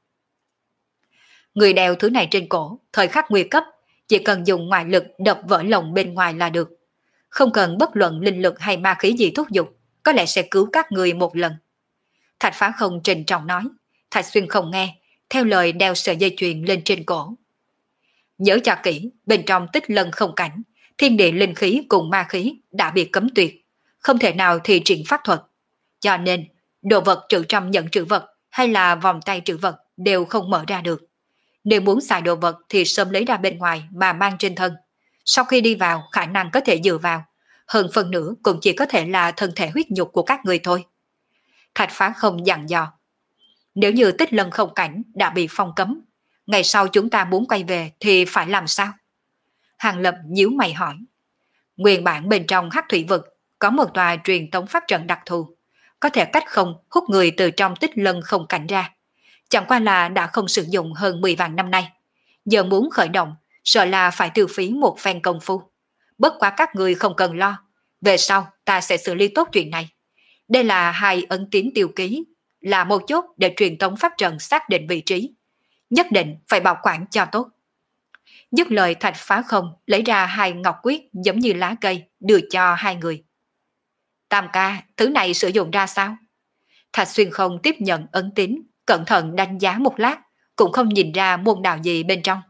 Người đeo thứ này trên cổ, thời khắc nguy cấp, chỉ cần dùng ngoại lực đập vỡ lồng bên ngoài là được. Không cần bất luận linh lực hay ma khí gì thúc giục, có lẽ sẽ cứu các người một lần. Thạch Phá Không trịnh trọng nói. Thạch Xuyên Không nghe, theo lời đeo sợi dây chuyền lên trên cổ. Nhớ cho kỹ, bên trong Tích Lân Không Cảnh, thiên địa linh khí cùng ma khí đã bị cấm tuyệt, không thể nào thi triển pháp thuật. Cho nên, đồ vật trữ trong nhận trữ vật hay là vòng tay trữ vật đều không mở ra được. Nếu muốn xài đồ vật thì sớm lấy ra bên ngoài mà mang trên thân. Sau khi đi vào, khả năng có thể dựa vào. Hơn phần nữa cũng chỉ có thể là thân thể huyết nhục của các người thôi. Thạch Phá Không dặn dò. Nếu như Tích Lân Không Cảnh đã bị phong cấm, ngày sau chúng ta muốn quay về thì phải làm sao? Hàng Lập nhíu mày hỏi. Nguyên bản bên trong Hắc Thủy Vực có một tòa truyền tống pháp trận đặc thù, có thể cách không hút người từ trong Tích Lân Không Cảnh ra. Chẳng qua là đã không sử dụng hơn mười vạn năm nay. Giờ muốn khởi động, sợ là phải tiêu phí một phen công phu. Bất quá các người không cần lo, về sau ta sẽ xử lý tốt chuyện này. Đây là hai ấn tín tiêu ký, là một chốt để truyền tống pháp trận xác định vị trí. Nhất định phải bảo quản cho tốt. Dứt lời, Thạch Phá Không lấy ra hai ngọc quyết giống như lá cây đưa cho hai người. Tam ca, thứ này sử dụng ra sao? Thạch Xuyên Không tiếp nhận ấn tín, cẩn thận đánh giá một lát, cũng không nhìn ra môn đạo gì bên trong.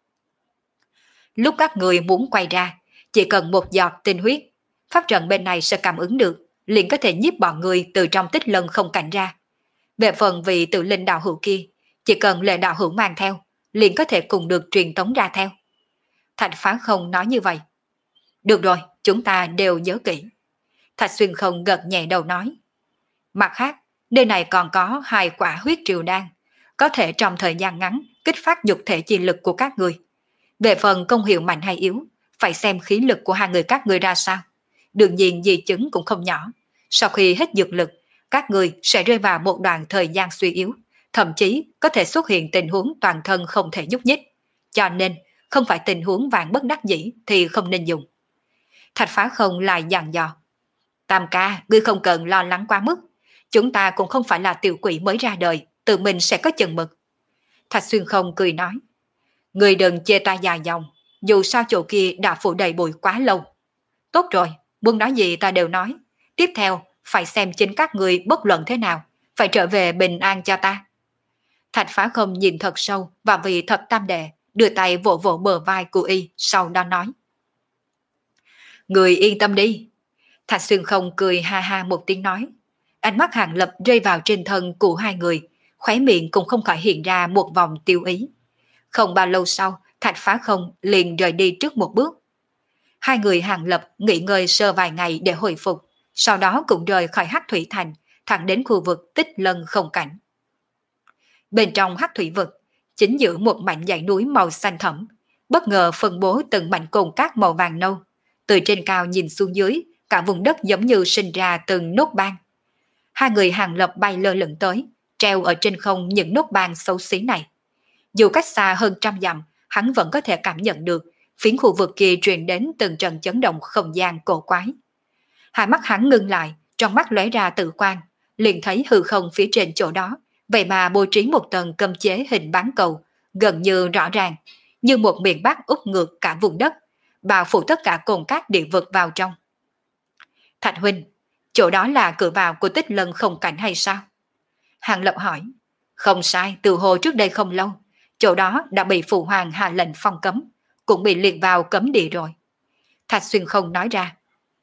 Lúc các người muốn quay ra, chỉ cần một giọt tinh huyết, pháp trận bên này sẽ cảm ứng được, liền có thể nhiếp bọn người từ trong Tích Lân Không Cảnh ra. Về phần vị tự linh đạo hữu kia, chỉ cần lệ đạo hữu mang theo, liền có thể cùng được truyền tống ra theo. Thạch Phá Không nói như vậy. Được rồi, chúng ta đều nhớ kỹ. Thạch Xuyên Không gật nhẹ đầu nói. Mặt khác, nơi này còn có hai quả huyết triều đan, có thể trong thời gian ngắn kích phát nhục thể chi lực của các người. Về phần công hiệu mạnh hay yếu, phải xem khí lực của hai người các người ra sao. Đương nhiên di chứng cũng không nhỏ. Sau khi hết dược lực, các người sẽ rơi vào một đoạn thời gian suy yếu, thậm chí có thể xuất hiện tình huống toàn thân không thể nhúc nhích. Cho nên, không phải tình huống vạn bất đắc dĩ thì không nên dùng. Thạch Phá Không lại dặn dò. Tam ca, ngươi không cần lo lắng quá mức. Chúng ta cũng không phải là tiểu quỷ mới ra đời, tự mình sẽ có chừng mực. Thạch Xuyên Không cười nói. Ngươi đừng chê ta dài dòng, dù sao chỗ kia đã phủ đầy bụi quá lâu. Tốt rồi, muốn nói gì ta đều nói. Tiếp theo, phải xem chính các người bất luận thế nào, phải trở về bình an cho ta. Thạch Phá Không nhìn thật sâu và vì thập tam đệ, đưa tay vỗ vỗ bờ vai của y, sau đó nói. Người yên tâm đi. Thạch Xuyên Không cười ha ha một tiếng nói. Ánh mắt Hàng Lập rơi vào trên thân của hai người, khóe miệng cũng không khỏi hiện ra một vòng tiêu ý. Không bao lâu sau, Thạch Phá Không liền rời đi trước một bước. Hai người Hàng Lập nghỉ ngơi sơ vài ngày để hồi phục, sau đó cũng rời khỏi Hắc Thủy Thành, thẳng đến khu vực Tích Lân Không Cảnh. Bên trong Hắc Thủy Vực, chính giữa một mảnh dãy núi màu xanh thẫm, bất ngờ phân bố từng mảnh cồn cát màu vàng nâu. Từ trên cao nhìn xuống dưới, cả vùng đất giống như sinh ra từng nốt ban. Hai người Hàng Lập bay lơ lửng tới, treo ở trên không những nốt ban xấu xí này. Dù cách xa hơn trăm dặm, hắn vẫn có thể cảm nhận được phiến khu vực kia truyền đến từng trận chấn động không gian cổ quái. Hai mắt hắn ngưng lại, trong mắt lóe ra tự quan, liền thấy hư không phía trên chỗ đó, vậy mà bố trí một tầng cấm chế hình bán cầu, gần như rõ ràng, như một miền Bắc úp ngược cả vùng đất, bao phủ tất cả cồn cát địa vực vào trong. Thạch huynh, chỗ đó là cửa vào của Tích Lân Không Cảnh hay sao? Hàng Lập hỏi. Không sai, từ hồi trước đây không lâu, chỗ đó đã bị Phụ Hoàng hạ lệnh phong cấm, cũng bị liệt vào cấm địa rồi. Thạch Xuyên Không nói ra.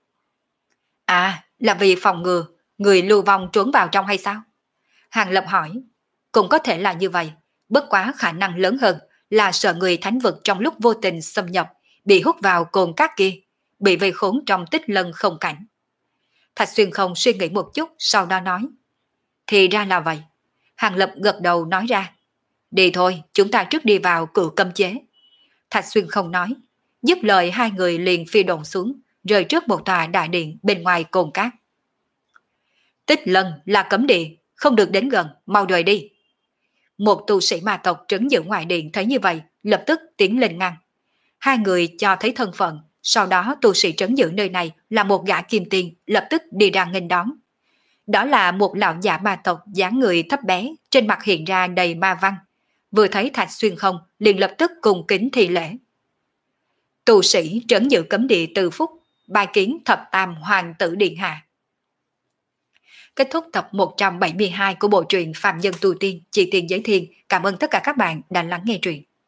À, là vì phòng ngừa, người lưu vong trốn vào trong hay sao? Hàng Lập hỏi. Cũng có thể là như vậy, bất quá khả năng lớn hơn là sợ người thánh vực trong lúc vô tình xâm nhập, bị hút vào cồn cát kia, bị vây khốn trong Tích Lân Không Cảnh. Thạch Xuyên Không suy nghĩ một chút, sau đó nói. Thì ra là vậy. Hàng Lập gật đầu nói ra. Đi thôi, chúng ta trước đi vào cửa cấm chế. Thạch Xuyên Không nói. Dứt lời hai người liền phi độn xuống, rời trước một tòa đại điện bên ngoài cồn cát. Tích Lân là cấm địa, không được đến gần, mau rời đi. Một tu sĩ ma tộc trấn giữ ngoài điện thấy như vậy, lập tức tiến lên ngăn. Hai người cho thấy thân phận, sau đó tu sĩ trấn giữ nơi này là một gã kim tiền, lập tức đi ra nghênh đón. Đó là một lão giả ma tộc dáng người thấp bé, trên mặt hiện ra đầy ma văn. Vừa thấy Thạch Xuyên Không, liền lập tức cùng kính thi lễ. Tu sĩ trấn giữ cấm địa Từ Phúc, bài kiến thập tam hoàng tử điện hạ. Kết thúc tập một trăm bảy mươi hai của bộ truyện Phạm Nhân Tu Tiên, Chỉ Tiền Giới Thiên. Cảm ơn tất cả các bạn đã lắng nghe truyện.